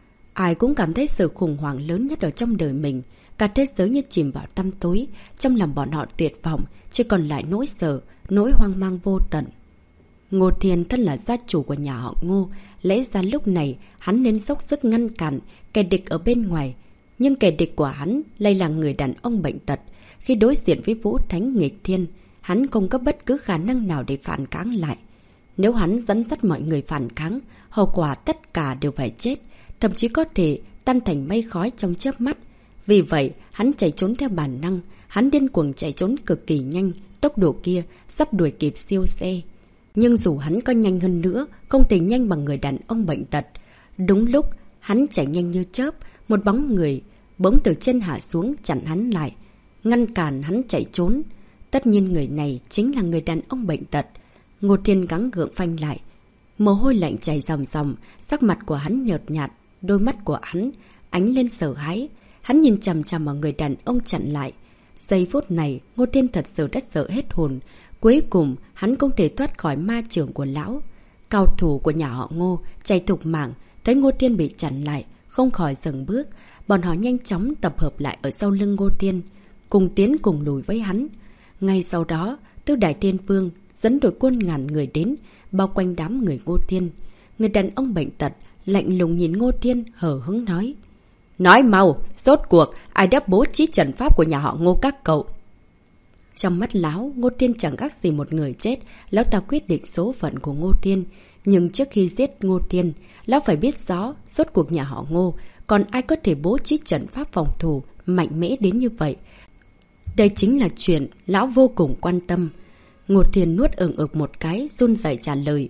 Ai cũng cảm thấy sự khủng hoảng lớn nhất ở trong đời mình. Cả thế giới như chìm vào tăm tối. Trong lòng bọn họ tuyệt vọng, chỉ còn lại nỗi sợ, nỗi hoang mang vô tận. Ngô Thiên thân là gia chủ của nhà họ Ngô. Lẽ ra lúc này hắn nên dốc sức ngăn cản kẻ địch ở bên ngoài. Nhưng kẻ địch của hắn lại là người đàn ông bệnh tật. Khi đối diện với Vũ Thánh nghịch thiên, hắn không có bất cứ khả năng nào để phản kháng lại. Nếu hắn dẫn dắt mọi người phản kháng, hậu quả tất cả đều phải chết, thậm chí có thể tan thành mây khói trong chớp mắt. Vì vậy, hắn chạy trốn theo bản năng, hắn điên cuồng chạy trốn cực kỳ nhanh, tốc độ kia sắp đuổi kịp siêu xe. Nhưng dù hắn có nhanh hơn nữa, không thể nhanh bằng người đàn ông bệnh tật. Đúng lúc, hắn chạy nhanh như chớp, một bóng người bỗng từ trên hạ xuống chặn hắn lại, ngăn cản hắn chạy trốn. Tất nhiên người này chính là người đàn ông bệnh tật. Ngô Thiên gắng gượng phanh lại. Mồ hôi lạnh chảy ròng ròng, sắc mặt của hắn nhợt nhạt, đôi mắt của hắn ánh lên sợ hãi. Hắn nhìn chằm chằm vào người đàn ông chặn lại. Giây phút này, Ngô Thiên thật sự đã sợ hết hồn. Cuối cùng, hắn không thể thoát khỏi ma trưởng của lão. Cao thủ của nhà họ Ngô chạy thục mạng, thấy Ngô Thiên bị chặn lại, không khỏi dừng bước. Bọn họ nhanh chóng tập hợp lại ở sau lưng Ngô Thiên, cùng tiến cùng lùi với hắn. Ngay sau đó, Tứ Đại Tiên Vương dẫn đội quân ngàn người đến, bao quanh đám người Ngô Thiên. Người đàn ông bệnh tật lạnh lùng nhìn Ngô Thiên, hờ hững nói: Nói mau, rốt cuộc ai đã bố trí trận pháp của nhà họ Ngô các cậu? Trong mắt lão, Ngô Thiên chẳng khác gì một người chết. Lão ta quyết định số phận của Ngô Thiên. Nhưng trước khi giết Ngô Thiên, lão phải biết rõ rốt cuộc nhà họ Ngô còn ai có thể bố trí trận pháp phòng thủ mạnh mẽ đến như vậy. Đây chính là chuyện lão vô cùng quan tâm. Ngô Thiên nuốt ừng ực một cái, run rẩy trả lời: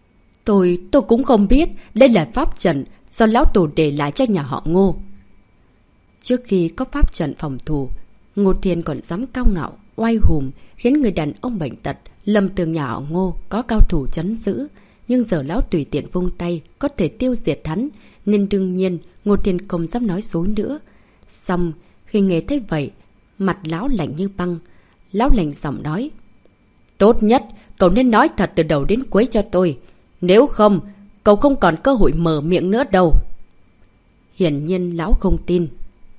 Tôi, tôi cũng không biết. Đây là pháp trận do lão tổ để lại cho nhà họ Ngô. Trước khi có pháp trận phòng thủ, Ngô Thiên còn dám cao ngạo, oai hùng, khiến người đàn ông bệnh tật lầm tưởng nhà họ Ngô có cao thủ trấn giữ. Nhưng giờ lão tùy tiện vung tay có thể tiêu diệt hắn, nên đương nhiên Ngô Thiên không dám nói dối nữa. Xong, khi nghe thấy vậy, mặt lão lạnh như băng. Lão lạnh giọng nói: Tốt nhất, cậu nên nói thật từ đầu đến cuối cho tôi. Nếu không, cậu không còn cơ hội mở miệng nữa đâu. Hiển nhiên lão không tin.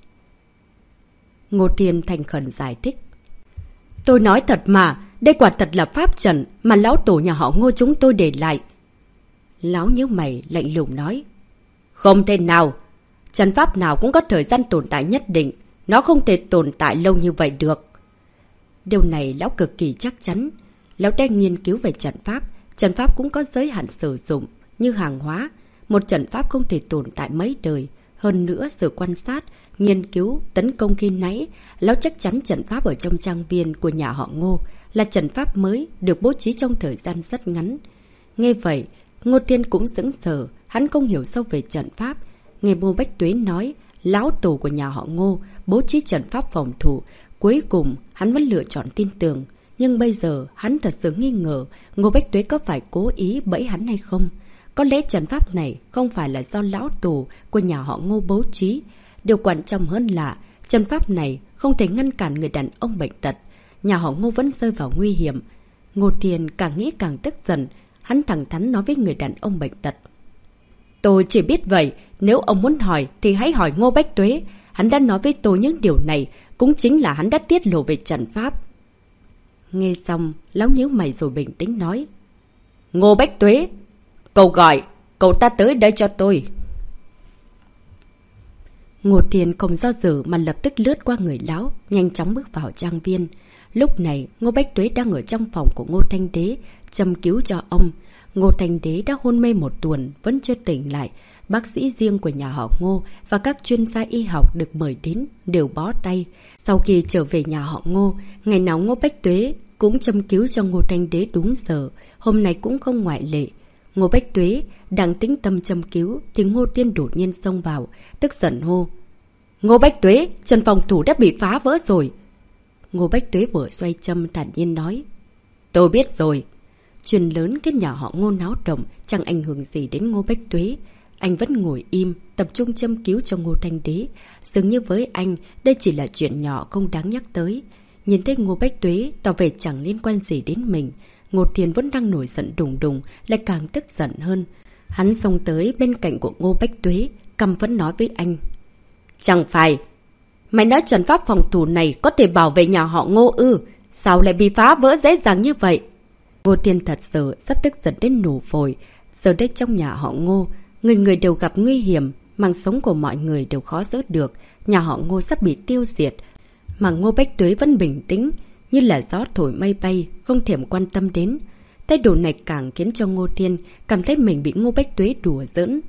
Ngô Thiên thành khẩn giải thích: Tôi nói thật mà, đây quả thật là pháp trận mà lão tổ nhà họ Ngô chúng tôi để lại. Lão nhíu mày lạnh lùng nói: Không thể nào. Trận pháp nào cũng có thời gian tồn tại nhất định. Nó không thể tồn tại lâu như vậy được. Điều này lão cực kỳ chắc chắn. Lão đang nghiên cứu về trận pháp. Trận pháp cũng có giới hạn sử dụng, như hàng hóa. Một trận pháp không thể tồn tại mấy đời. Hơn nữa sự quan sát, nghiên cứu, tấn công khi nãy, lão chắc chắn trận pháp ở trong trang viên của nhà họ Ngô là trận pháp mới được bố trí trong thời gian rất ngắn. Nghe vậy, Ngô Thiên cũng sững sờ, hắn không hiểu sâu về trận pháp. Nghe Ngô Bách Tuế nói, lão tổ của nhà họ Ngô bố trí trận pháp phòng thủ, cuối cùng hắn vẫn lựa chọn tin tưởng. Nhưng bây giờ hắn thật sự nghi ngờ Ngô Bách Tuế có phải cố ý bẫy hắn hay không. Có lẽ trận pháp này không phải là do lão tổ của nhà họ Ngô bố trí. Điều quan trọng hơn là trận pháp này không thể ngăn cản người đàn ông bệnh tật. Nhà họ Ngô vẫn rơi vào nguy hiểm. Ngô Thiên càng nghĩ càng tức giận. Hắn thẳng thắn nói với người đàn ông bệnh tật: Tôi chỉ biết vậy. Nếu ông muốn hỏi thì hãy hỏi Ngô Bách Tuế. Hắn đã nói với tôi những điều này, cũng chính là hắn đã tiết lộ về trận pháp. Nghe xong, lão nhíu mày rồi bình tĩnh nói: Ngô Bách Tuế, cậu gọi, cậu ta tới đây cho tôi. Ngô Thiên không do dự mà lập tức lướt qua người lão, nhanh chóng bước vào trang viên. Lúc này, Ngô Bách Tuế đang ở trong phòng của Ngô Thanh Đế, châm cứu cho ông. Ngô Thanh Đế đã hôn mê một tuần, vẫn chưa tỉnh lại. Bác sĩ riêng của nhà họ Ngô và các chuyên gia y học được mời đến đều bó tay. Sau khi trở về nhà họ Ngô, ngày nào Ngô Bách Tuế cũng châm cứu cho Ngô Thanh Đế đúng giờ, hôm nay cũng không ngoại lệ. Ngô Bách Tuế đang tĩnh tâm châm cứu thì Ngô Thiên đột nhiên xông vào, tức giận hô: Ngô Bách Tuế, trận phòng thủ đã bị phá vỡ rồi. Ngô Bách Tuế vừa xoay châm thản nhiên nói: Tôi biết rồi. Chuyện lớn khiến nhà họ Ngô náo động chẳng ảnh hưởng gì đến Ngô Bách Tuế. Anh vẫn ngồi im, tập trung châm cứu cho Ngô Thanh Đế. Dường như với anh, đây chỉ là chuyện nhỏ không đáng nhắc tới. Nhìn thấy Ngô Bách Tuế tỏ vẻ chẳng liên quan gì đến mình, Ngô Thiên vẫn đang nổi giận đùng đùng, lại càng tức giận hơn. Hắn xông tới bên cạnh của Ngô Bách Tuế, căm phẫn nói với anh. Chẳng phải, mày nói trận pháp phòng thủ này có thể bảo vệ nhà họ Ngô ư? Sao lại bị phá vỡ dễ dàng như vậy? Ngô Thiên thật sự sắp tức giận đến nổ phổi. Giờ đây trong nhà họ Ngô, người người đều gặp nguy hiểm, mạng sống của mọi người đều khó giữ được. Nhà họ Ngô sắp bị tiêu diệt. Mà Ngô Bách Tuế vẫn bình tĩnh, như là gió thổi mây bay, không thèm quan tâm đến. Thái độ này càng khiến cho Ngô Thiên cảm thấy mình bị Ngô Bách Tuế đùa giỡn.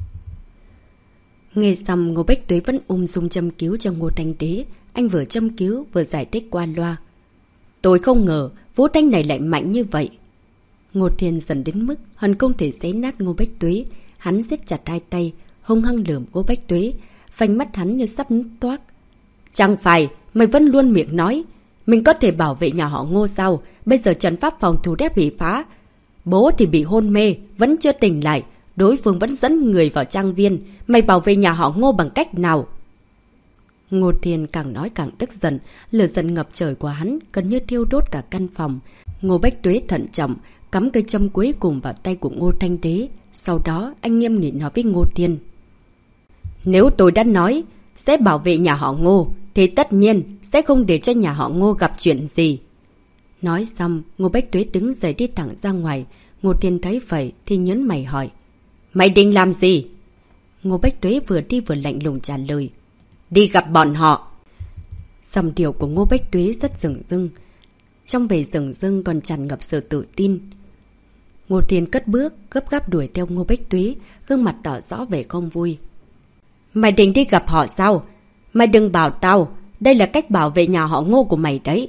Nghe xong, Ngô Bách Tuế vẫn ung dung châm cứu cho Ngô Thanh Đế. Anh vừa châm cứu vừa giải thích qua loa. Tôi không ngờ Vũ Thanh này lại mạnh như vậy. Ngô Thiên dần đến mức hận không thể xé nát Ngô Bách Tuế. Hắn siết chặt hai tay, hung hăng lườm Ngô Bách Tuế, phanh mắt hắn như sắp nứt toác. Chẳng phải mày vẫn luôn miệng nói mình có thể bảo vệ nhà họ Ngô sao? Bây giờ trận pháp phòng thủ đã bị phá, bố thì bị hôn mê, vẫn chưa tỉnh lại, đối phương vẫn dẫn người vào trang viên. Mày bảo vệ nhà họ Ngô bằng cách nào? Ngô Thiên càng nói càng tức giận, lửa giận ngập trời của hắn gần như thiêu đốt cả căn phòng. Ngô Bách Tuế thận trọng cắm cây châm cuối cùng vào tay của Ngô Thanh Đế. Sau đó anh nghiêm nghị nói với Ngô Thiên. Nếu tôi đã nói sẽ bảo vệ nhà họ Ngô, thì tất nhiên sẽ không để cho nhà họ Ngô gặp chuyện gì. Nói xong, Ngô Bách Tuế đứng dậy đi thẳng ra ngoài. Ngô Thiên thấy vậy thì nhớn mày hỏi. Mày định làm gì? Ngô Bách Tuế vừa đi vừa lạnh lùng trả lời. Đi gặp bọn họ. Dòng điệu của Ngô Bách Tuế rất dửng dưng. Trong vẻ dửng dưng còn tràn ngập sự tự tin. Ngô Thiên cất bước, gấp gáp đuổi theo Ngô Bách Tuế, gương mặt tỏ rõ vẻ không vui. Mày định đi gặp họ sao? Mày đừng bảo tao, đây là cách bảo vệ nhà họ Ngô của mày đấy.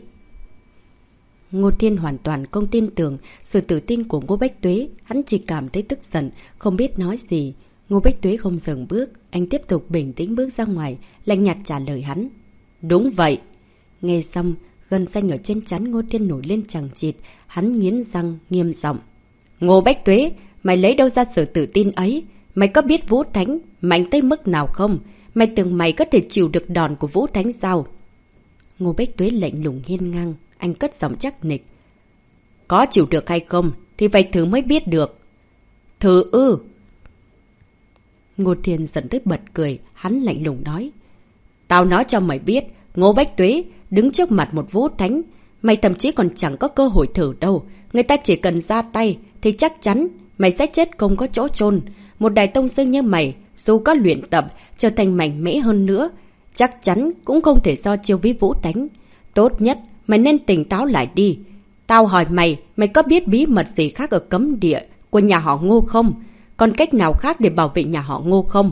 Ngô Thiên hoàn toàn không tin tưởng sự tự tin của Ngô Bách Tuế. Hắn chỉ cảm thấy tức giận, không biết nói gì. Ngô Bách Tuế không dừng bước, anh tiếp tục bình tĩnh bước ra ngoài, lạnh nhạt trả lời hắn. Đúng vậy. Nghe xong, gân xanh ở trên trán Ngô Thiên nổi lên chằng chịt. Hắn nghiến răng, nghiêm giọng. Ngô Bách Tuế, mày lấy đâu ra sự tự tin ấy? Mày có biết Vũ Thánh mạnh tới mức nào không? Mày tưởng mày có thể chịu được đòn của Vũ Thánh sao? Ngô Bách Tuế lạnh lùng hiên ngang, anh cất giọng chắc nịch. Có chịu được hay không thì phải thử mới biết được. Thử ư? Ngô Thiên giận tới bật cười, hắn lạnh lùng nói. Tao nói cho mày biết, Ngô Bách Tuế đứng trước mặt một Vũ Thánh, mày thậm chí còn chẳng có cơ hội thử đâu. Người ta chỉ cần ra tay thì chắc chắn mày sẽ chết không có chỗ chôn. Một đại tông sư như mày, dù có luyện tập trở thành mạnh mẽ hơn nữa, chắc chắn cũng không thể so chiêu với Vũ Thánh. Tốt nhất mày nên tỉnh táo lại đi. Tao hỏi mày, mày có biết bí mật gì khác ở cấm địa của nhà họ Ngô không? Còn cách nào khác để bảo vệ nhà họ Ngô không?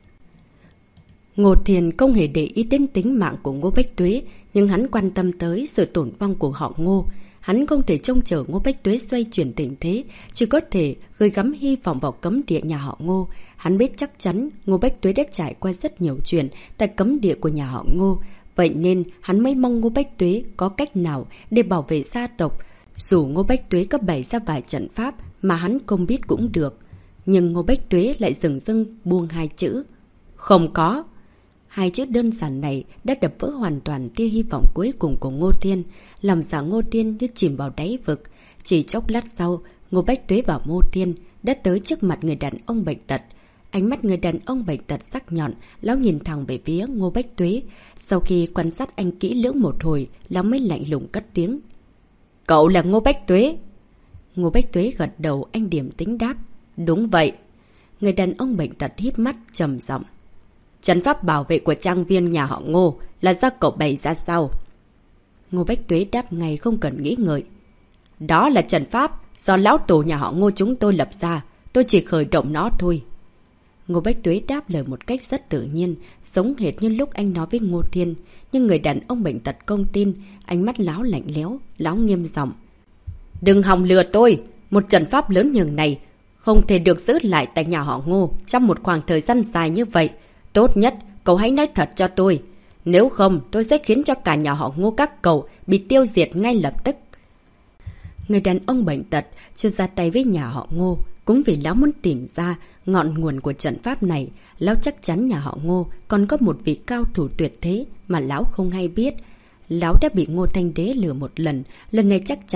Ngô Thiên không hề để ý đến tính mạng của Ngô Bách Tuế, nhưng hắn quan tâm tới sự tổn vong của họ Ngô. Hắn không thể trông chờ Ngô Bách Tuế xoay chuyển tình thế, chỉ có thể gửi gắm hy vọng vào cấm địa nhà họ Ngô. Hắn biết chắc chắn Ngô Bách Tuế đã trải qua rất nhiều chuyện tại cấm địa của nhà họ Ngô. Vậy nên hắn mới mong Ngô Bách Tuế có cách nào để bảo vệ gia tộc. Dù Ngô Bách Tuế có bày ra vài trận pháp mà hắn không biết cũng được. Nhưng Ngô Bách Tuế lại dừng dưng buông hai chữ. Không có. Hai chữ đơn giản này đã đập vỡ hoàn toàn tia hy vọng cuối cùng của Ngô Thiên, làm giả Ngô Thiên như chìm vào đáy vực. Chỉ chốc lát sau, Ngô Bách Tuế và Ngô Thiên đã tới trước mặt người đàn ông bệnh tật. Ánh mắt người đàn ông bệnh tật sắc nhọn, lão nhìn thẳng về phía Ngô Bách Tuế. Sau khi quan sát anh kỹ lưỡng một hồi, lão mới lạnh lùng cất tiếng. Cậu là Ngô Bách Tuế? Ngô Bách Tuế gật đầu, anh điềm tĩnh đáp. Đúng vậy. Người đàn ông bệnh tật híp mắt trầm giọng. Trận pháp bảo vệ của trang viên nhà họ Ngô là do cậu bày ra sao? Ngô Bách Tuế đáp ngay không cần nghĩ ngợi. Đó là trận pháp do lão tổ nhà họ Ngô chúng tôi lập ra. Tôi chỉ khởi động nó thôi. Ngô Bách Tuế đáp lời một cách rất tự nhiên, giống hệt như lúc anh nói với Ngô Thiên. Nhưng người đàn ông bệnh tật không tin, ánh mắt lão lạnh lẽo, lão nghiêm giọng. Đừng hòng lừa tôi. Một trận pháp lớn nhường này không thể được giữ lại tại nhà họ Ngô trong một khoảng thời gian dài như vậy. Tốt nhất, cậu hãy nói thật cho tôi. Nếu không, tôi sẽ khiến cho cả nhà họ Ngô các cậu bị tiêu diệt ngay lập tức. Người đàn ông bệnh tật chưa ra tay với nhà họ Ngô, cũng vì lão muốn tìm ra ngọn nguồn của trận pháp này. Lão chắc chắn nhà họ Ngô còn có một vị cao thủ tuyệt thế mà lão không hay biết. Lão đã bị Ngô Thanh Đế lừa một lần, lần này chắc chắn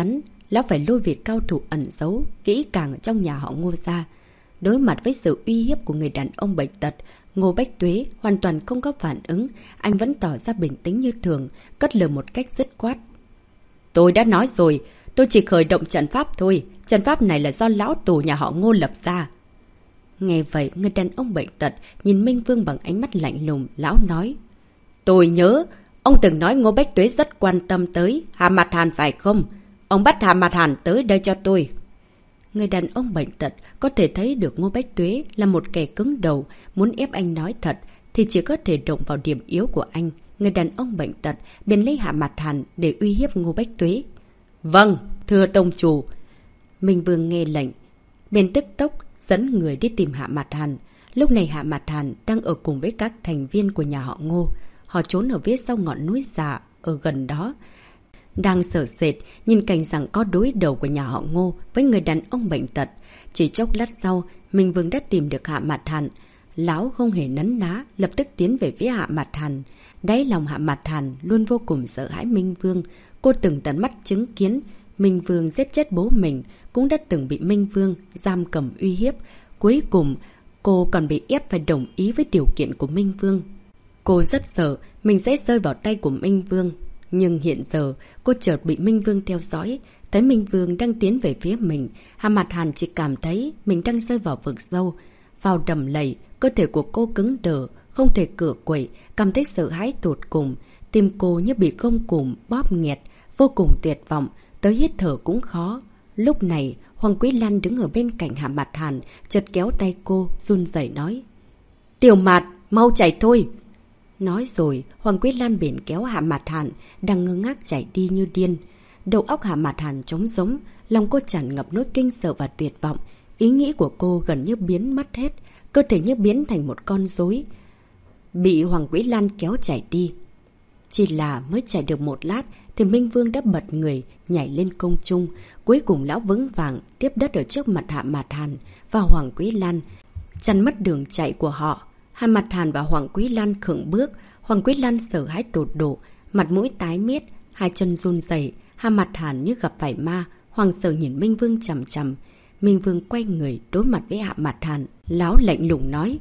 lão phải lôi việc cao thủ ẩn giấu, kỹ càng ở trong nhà họ Ngô ra. Đối mặt với sự uy hiếp của người đàn ông bệnh tật, Ngô Bách Tuế hoàn toàn không có phản ứng, anh vẫn tỏ ra bình tĩnh như thường, cất lời một cách dứt khoát. Tôi đã nói rồi, tôi chỉ khởi động trận pháp thôi, trận pháp này là do lão tù nhà họ Ngô lập ra. Nghe vậy, người đàn ông bệnh tật nhìn Minh Vương bằng ánh mắt lạnh lùng, lão nói. Tôi nhớ, ông từng nói Ngô Bách Tuế rất quan tâm tới Hà Mạt Hàn phải không? Ông bắt Hà Mạt Hàn tới đây cho tôi. Người đàn ông bệnh tật có thể thấy được Ngô Bách Tuế là một kẻ cứng đầu, muốn ép anh nói thật thì chỉ có thể động vào điểm yếu của anh. Người đàn ông bệnh tật bèn lấy Hạ Mạt Hàn để uy hiếp Ngô Bách Tuế. Vâng, thưa tông chủ. Minh Vương nghe lệnh, bèn tức tốc dẫn người đi tìm Hạ Mạt Hàn. Lúc này Hạ Mạt Hàn đang ở cùng với các thành viên của nhà họ Ngô. Họ trốn ở phía sau ngọn núi già ở gần đó, đang sợ sệt nhìn cảnh rằng có đối đầu của nhà họ Ngô với người đàn ông bệnh tật. Chỉ chốc lát sau, Minh Vương đã tìm được Hạ Mạt Hàn. Lão không hề nấn ná, lập tức tiến về phía Hạ Mạt Hàn. Đáy lòng Hạ Mạt Hàn luôn vô cùng sợ hãi Minh Vương. Cô từng tận mắt chứng kiến Minh Vương giết chết bố mình, cũng đã từng bị Minh Vương giam cầm uy hiếp. Cuối cùng, cô còn bị ép phải đồng ý với điều kiện của Minh Vương. Cô rất sợ mình sẽ rơi vào tay của Minh Vương. Nhưng hiện giờ, cô chợt bị Minh Vương theo dõi. Thấy Minh Vương đang tiến về phía mình, Hạ Mạt Hàn chỉ cảm thấy mình đang rơi vào vực sâu, vào đầm lầy. Cơ thể của cô cứng đờ, không thể cựa quậy, cảm thấy sợ hãi tột cùng. Tim cô như bị gông cùm bóp nghẹt, vô cùng tuyệt vọng, tới hít thở cũng khó. Lúc này, Hoàng Quý Lan đứng ở bên cạnh Hạ Mạt Hàn, chợt kéo tay cô, run rẩy nói. Tiểu Mạt, mau chạy thôi! Nói rồi, Hoàng Quý Lan bền kéo Hạ Mạt Hàn, đang ngơ ngác chạy đi như điên. Đầu óc Hạ Mạt Hàn trống rỗng, lòng cô tràn ngập nỗi kinh sợ và tuyệt vọng. Ý nghĩ của cô gần như biến mất hết, cơ thể như biến thành một con rối, bị Hoàng Quý Lan kéo chạy đi. Chỉ là mới chạy được một lát thì Minh Vương đã bật người, nhảy lên không trung. Cuối cùng lão vững vàng tiếp đất ở trước mặt Hạ Mạt Hàn và Hoàng Quý Lan, chặn mất đường chạy của họ. Hạ Mạt Hàn và Hoàng Quý Lan khựng bước. Hoàng Quý Lan sợ hãi tột độ, mặt mũi tái mét, hai chân run rẩy. Hạ Mạt Hàn như gặp phải ma, hoàng sợ nhìn Minh Vương chằm chằm. Minh Vương quay người đối mặt với Hạ Mạt Hàn, lão lạnh lùng nói.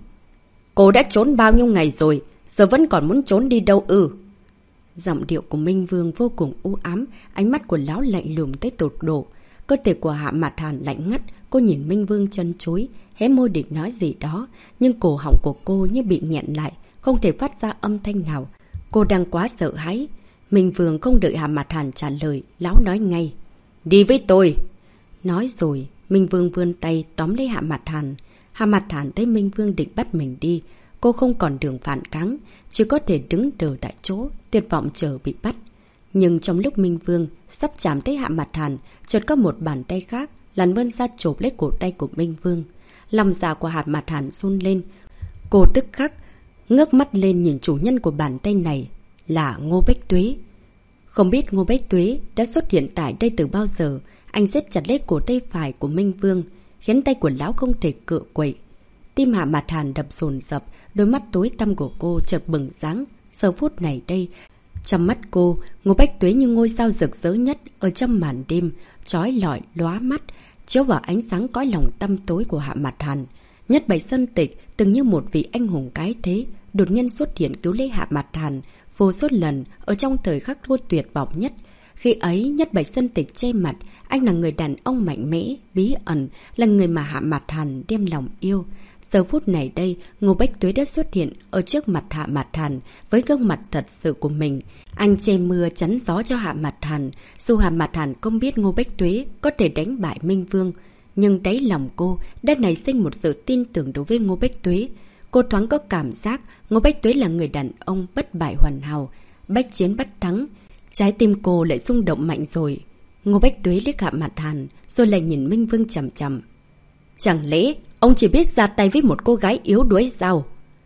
Cô đã trốn bao nhiêu ngày rồi, giờ vẫn còn muốn trốn đi đâu ư? Giọng điệu của Minh Vương vô cùng u ám, ánh mắt của lão lạnh lùng tới tột độ. Cơ thể của Hạ Mạt Hàn lạnh ngắt, cô nhìn Minh Vương chân chối, hé môi định nói gì đó, nhưng cổ họng của cô như bị nghẹn lại, không thể phát ra âm thanh nào. Cô đang quá sợ hãi. Minh Vương không đợi Hạ Mạt Hàn trả lời, lão nói ngay. Đi với tôi! Nói rồi, Minh Vương vươn tay tóm lấy Hạ Mạt Hàn. Hạ Mạt Hàn thấy Minh Vương định bắt mình đi. Cô không còn đường phản kháng, chỉ có thể đứng đờ tại chỗ, tuyệt vọng chờ bị bắt. Nhưng trong lúc Minh Vương sắp chạm tới Hạ Mạt Hàn, chợt có một bàn tay khác lăn vươn ra chộp lấy cổ tay của Minh Vương. Lòng dạ của Hạ Mạt Hàn run lên. Cô tức khắc ngước mắt lên nhìn chủ nhân của bàn tay này là Ngô Bách Tuế. Không biết Ngô Bách Tuế đã xuất hiện tại đây từ bao giờ. Anh siết chặt lấy cổ tay phải của Minh Vương, khiến tay của lão không thể cựa quậy. Tim Hạ Mạt Hàn đập dồn dập, đôi mắt tối tăm của cô chợt bừng sáng. Giờ phút này đây, trong mắt cô, Ngô Bách Tuế như ngôi sao rực rỡ nhất ở trong màn đêm, chói lọi lóa mắt, chiếu vào ánh sáng cõi lòng tăm tối của Hạ Mạt Hàn. Nhất Bạch Sơn Tịch từng như một vị anh hùng cái thế, đột nhiên xuất hiện cứu lấy Hạ Mạt Hàn vô số lần ở trong thời khắc cô tuyệt vọng nhất. Khi ấy, Nhất Bạch Sơn Tịch che mặt, anh là người đàn ông mạnh mẽ, bí ẩn, là người mà Hạ Mạt Hàn đem lòng yêu. Giờ phút này đây, Ngô Bách Tuế đã xuất hiện ở trước mặt Hạ Mạt Hàn với gương mặt thật sự của mình. Anh che mưa chắn gió cho Hạ Mạt Hàn. Dù Hạ Mạt Hàn không biết Ngô Bách Tuế có thể đánh bại Minh Vương, nhưng đáy lòng cô đã nảy sinh một sự tin tưởng đối với Ngô Bách Tuế. Cô thoáng có cảm giác Ngô Bách Tuế là người đàn ông bất bại hoàn hảo, bách chiến bách thắng. Trái tim cô lại rung động mạnh rồi. Ngô Bách Tuế liếc Hạ Mạt Hàn rồi lại nhìn Minh Vương chằm chằm. Chẳng lẽ ông chỉ biết ra tay với một cô gái yếu đuối sao?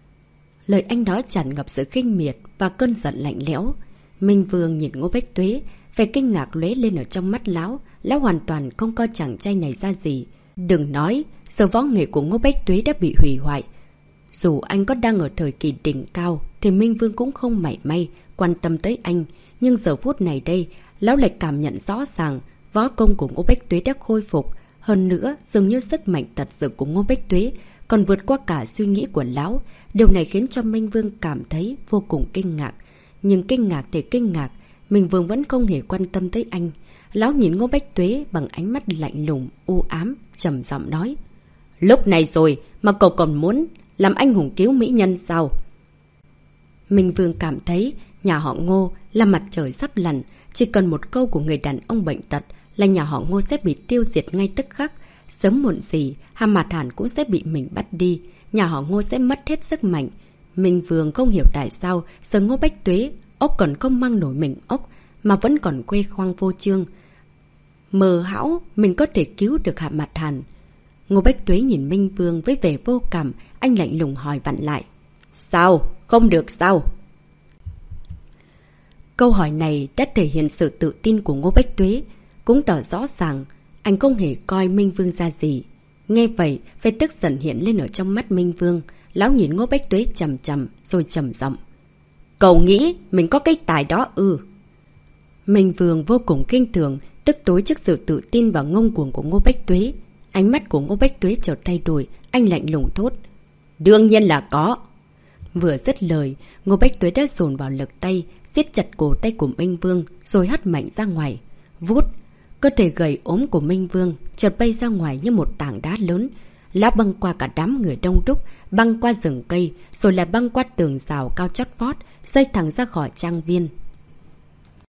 Lời anh nói tràn ngập sự khinh miệt và cơn giận lạnh lẽo. Minh Vương nhìn Ngô Bách Tuế, vẻ kinh ngạc lóe lên ở trong mắt lão. Lão hoàn toàn không coi chàng trai này ra gì. Đừng nói, giờ võ nghệ của Ngô Bách Tuế đã bị hủy hoại. Dù anh có đang ở thời kỳ đỉnh cao thì Minh Vương cũng không mảy may quan tâm tới anh. Nhưng giờ phút này đây, lão lại cảm nhận rõ ràng võ công của Ngô Bách Tuế đã khôi phục. Hơn nữa, dường như sức mạnh thật sự của Ngô Bách Tuế còn vượt qua cả suy nghĩ của lão. Điều này khiến cho Minh Vương cảm thấy vô cùng kinh ngạc. Nhưng kinh ngạc thì kinh ngạc, Minh Vương vẫn không hề quan tâm tới anh. Lão nhìn Ngô Bách Tuế bằng ánh mắt lạnh lùng, u ám, trầm giọng nói. Lúc này rồi mà cậu còn muốn làm anh hùng cứu mỹ nhân sao? Minh Vương cảm thấy nhà họ Ngô là mặt trời sắp lặn. Chỉ cần một câu của người đàn ông bệnh tật là nhà họ Ngô sẽ bị tiêu diệt ngay tức khắc. Sớm muộn gì, Hà Mạt Hàn cũng sẽ bị mình bắt đi. Nhà họ Ngô sẽ mất hết sức mạnh. Minh Vương không hiểu tại sao giờ Ngô Bách Tuế ốc còn không mang nổi mình ốc mà vẫn còn quê khoang vô trương. Mờ hão mình có thể cứu được Hạ Mạt Hàn. Ngô Bách Tuế nhìn Minh Vương với vẻ vô cảm. Anh lạnh lùng hỏi vặn lại. Sao? Không được sao? Câu hỏi này đã thể hiện sự tự tin của Ngô Bách Tuế. Cũng tỏ rõ ràng anh không hề coi Minh Vương ra gì. Nghe vậy, vẻ tức giận hiện lên ở trong mắt Minh Vương. Lão nhìn Ngô Bách Tuế chầm chầm rồi trầm giọng. Cậu nghĩ mình có cái tài đó ư? Minh Vương vô cùng kinh thường, tức tối trước sự tự tin và ngông cuồng của Ngô Bách Tuế. Ánh mắt của Ngô Bách Tuế chợt thay đổi, anh lạnh lùng thốt. Đương nhiên là có. Vừa dứt lời, Ngô Bách Tuế đã dồn vào lực tay, siết chặt cổ tay của Minh Vương rồi hất mạnh ra ngoài. Vút, cơ thể gầy ốm của Minh Vương chợt bay ra ngoài như một tảng đá lớn. Lão băng qua cả đám người đông đúc, băng qua rừng cây, rồi lại băng qua tường rào cao chót vót, rơi thẳng ra khỏi trang viên.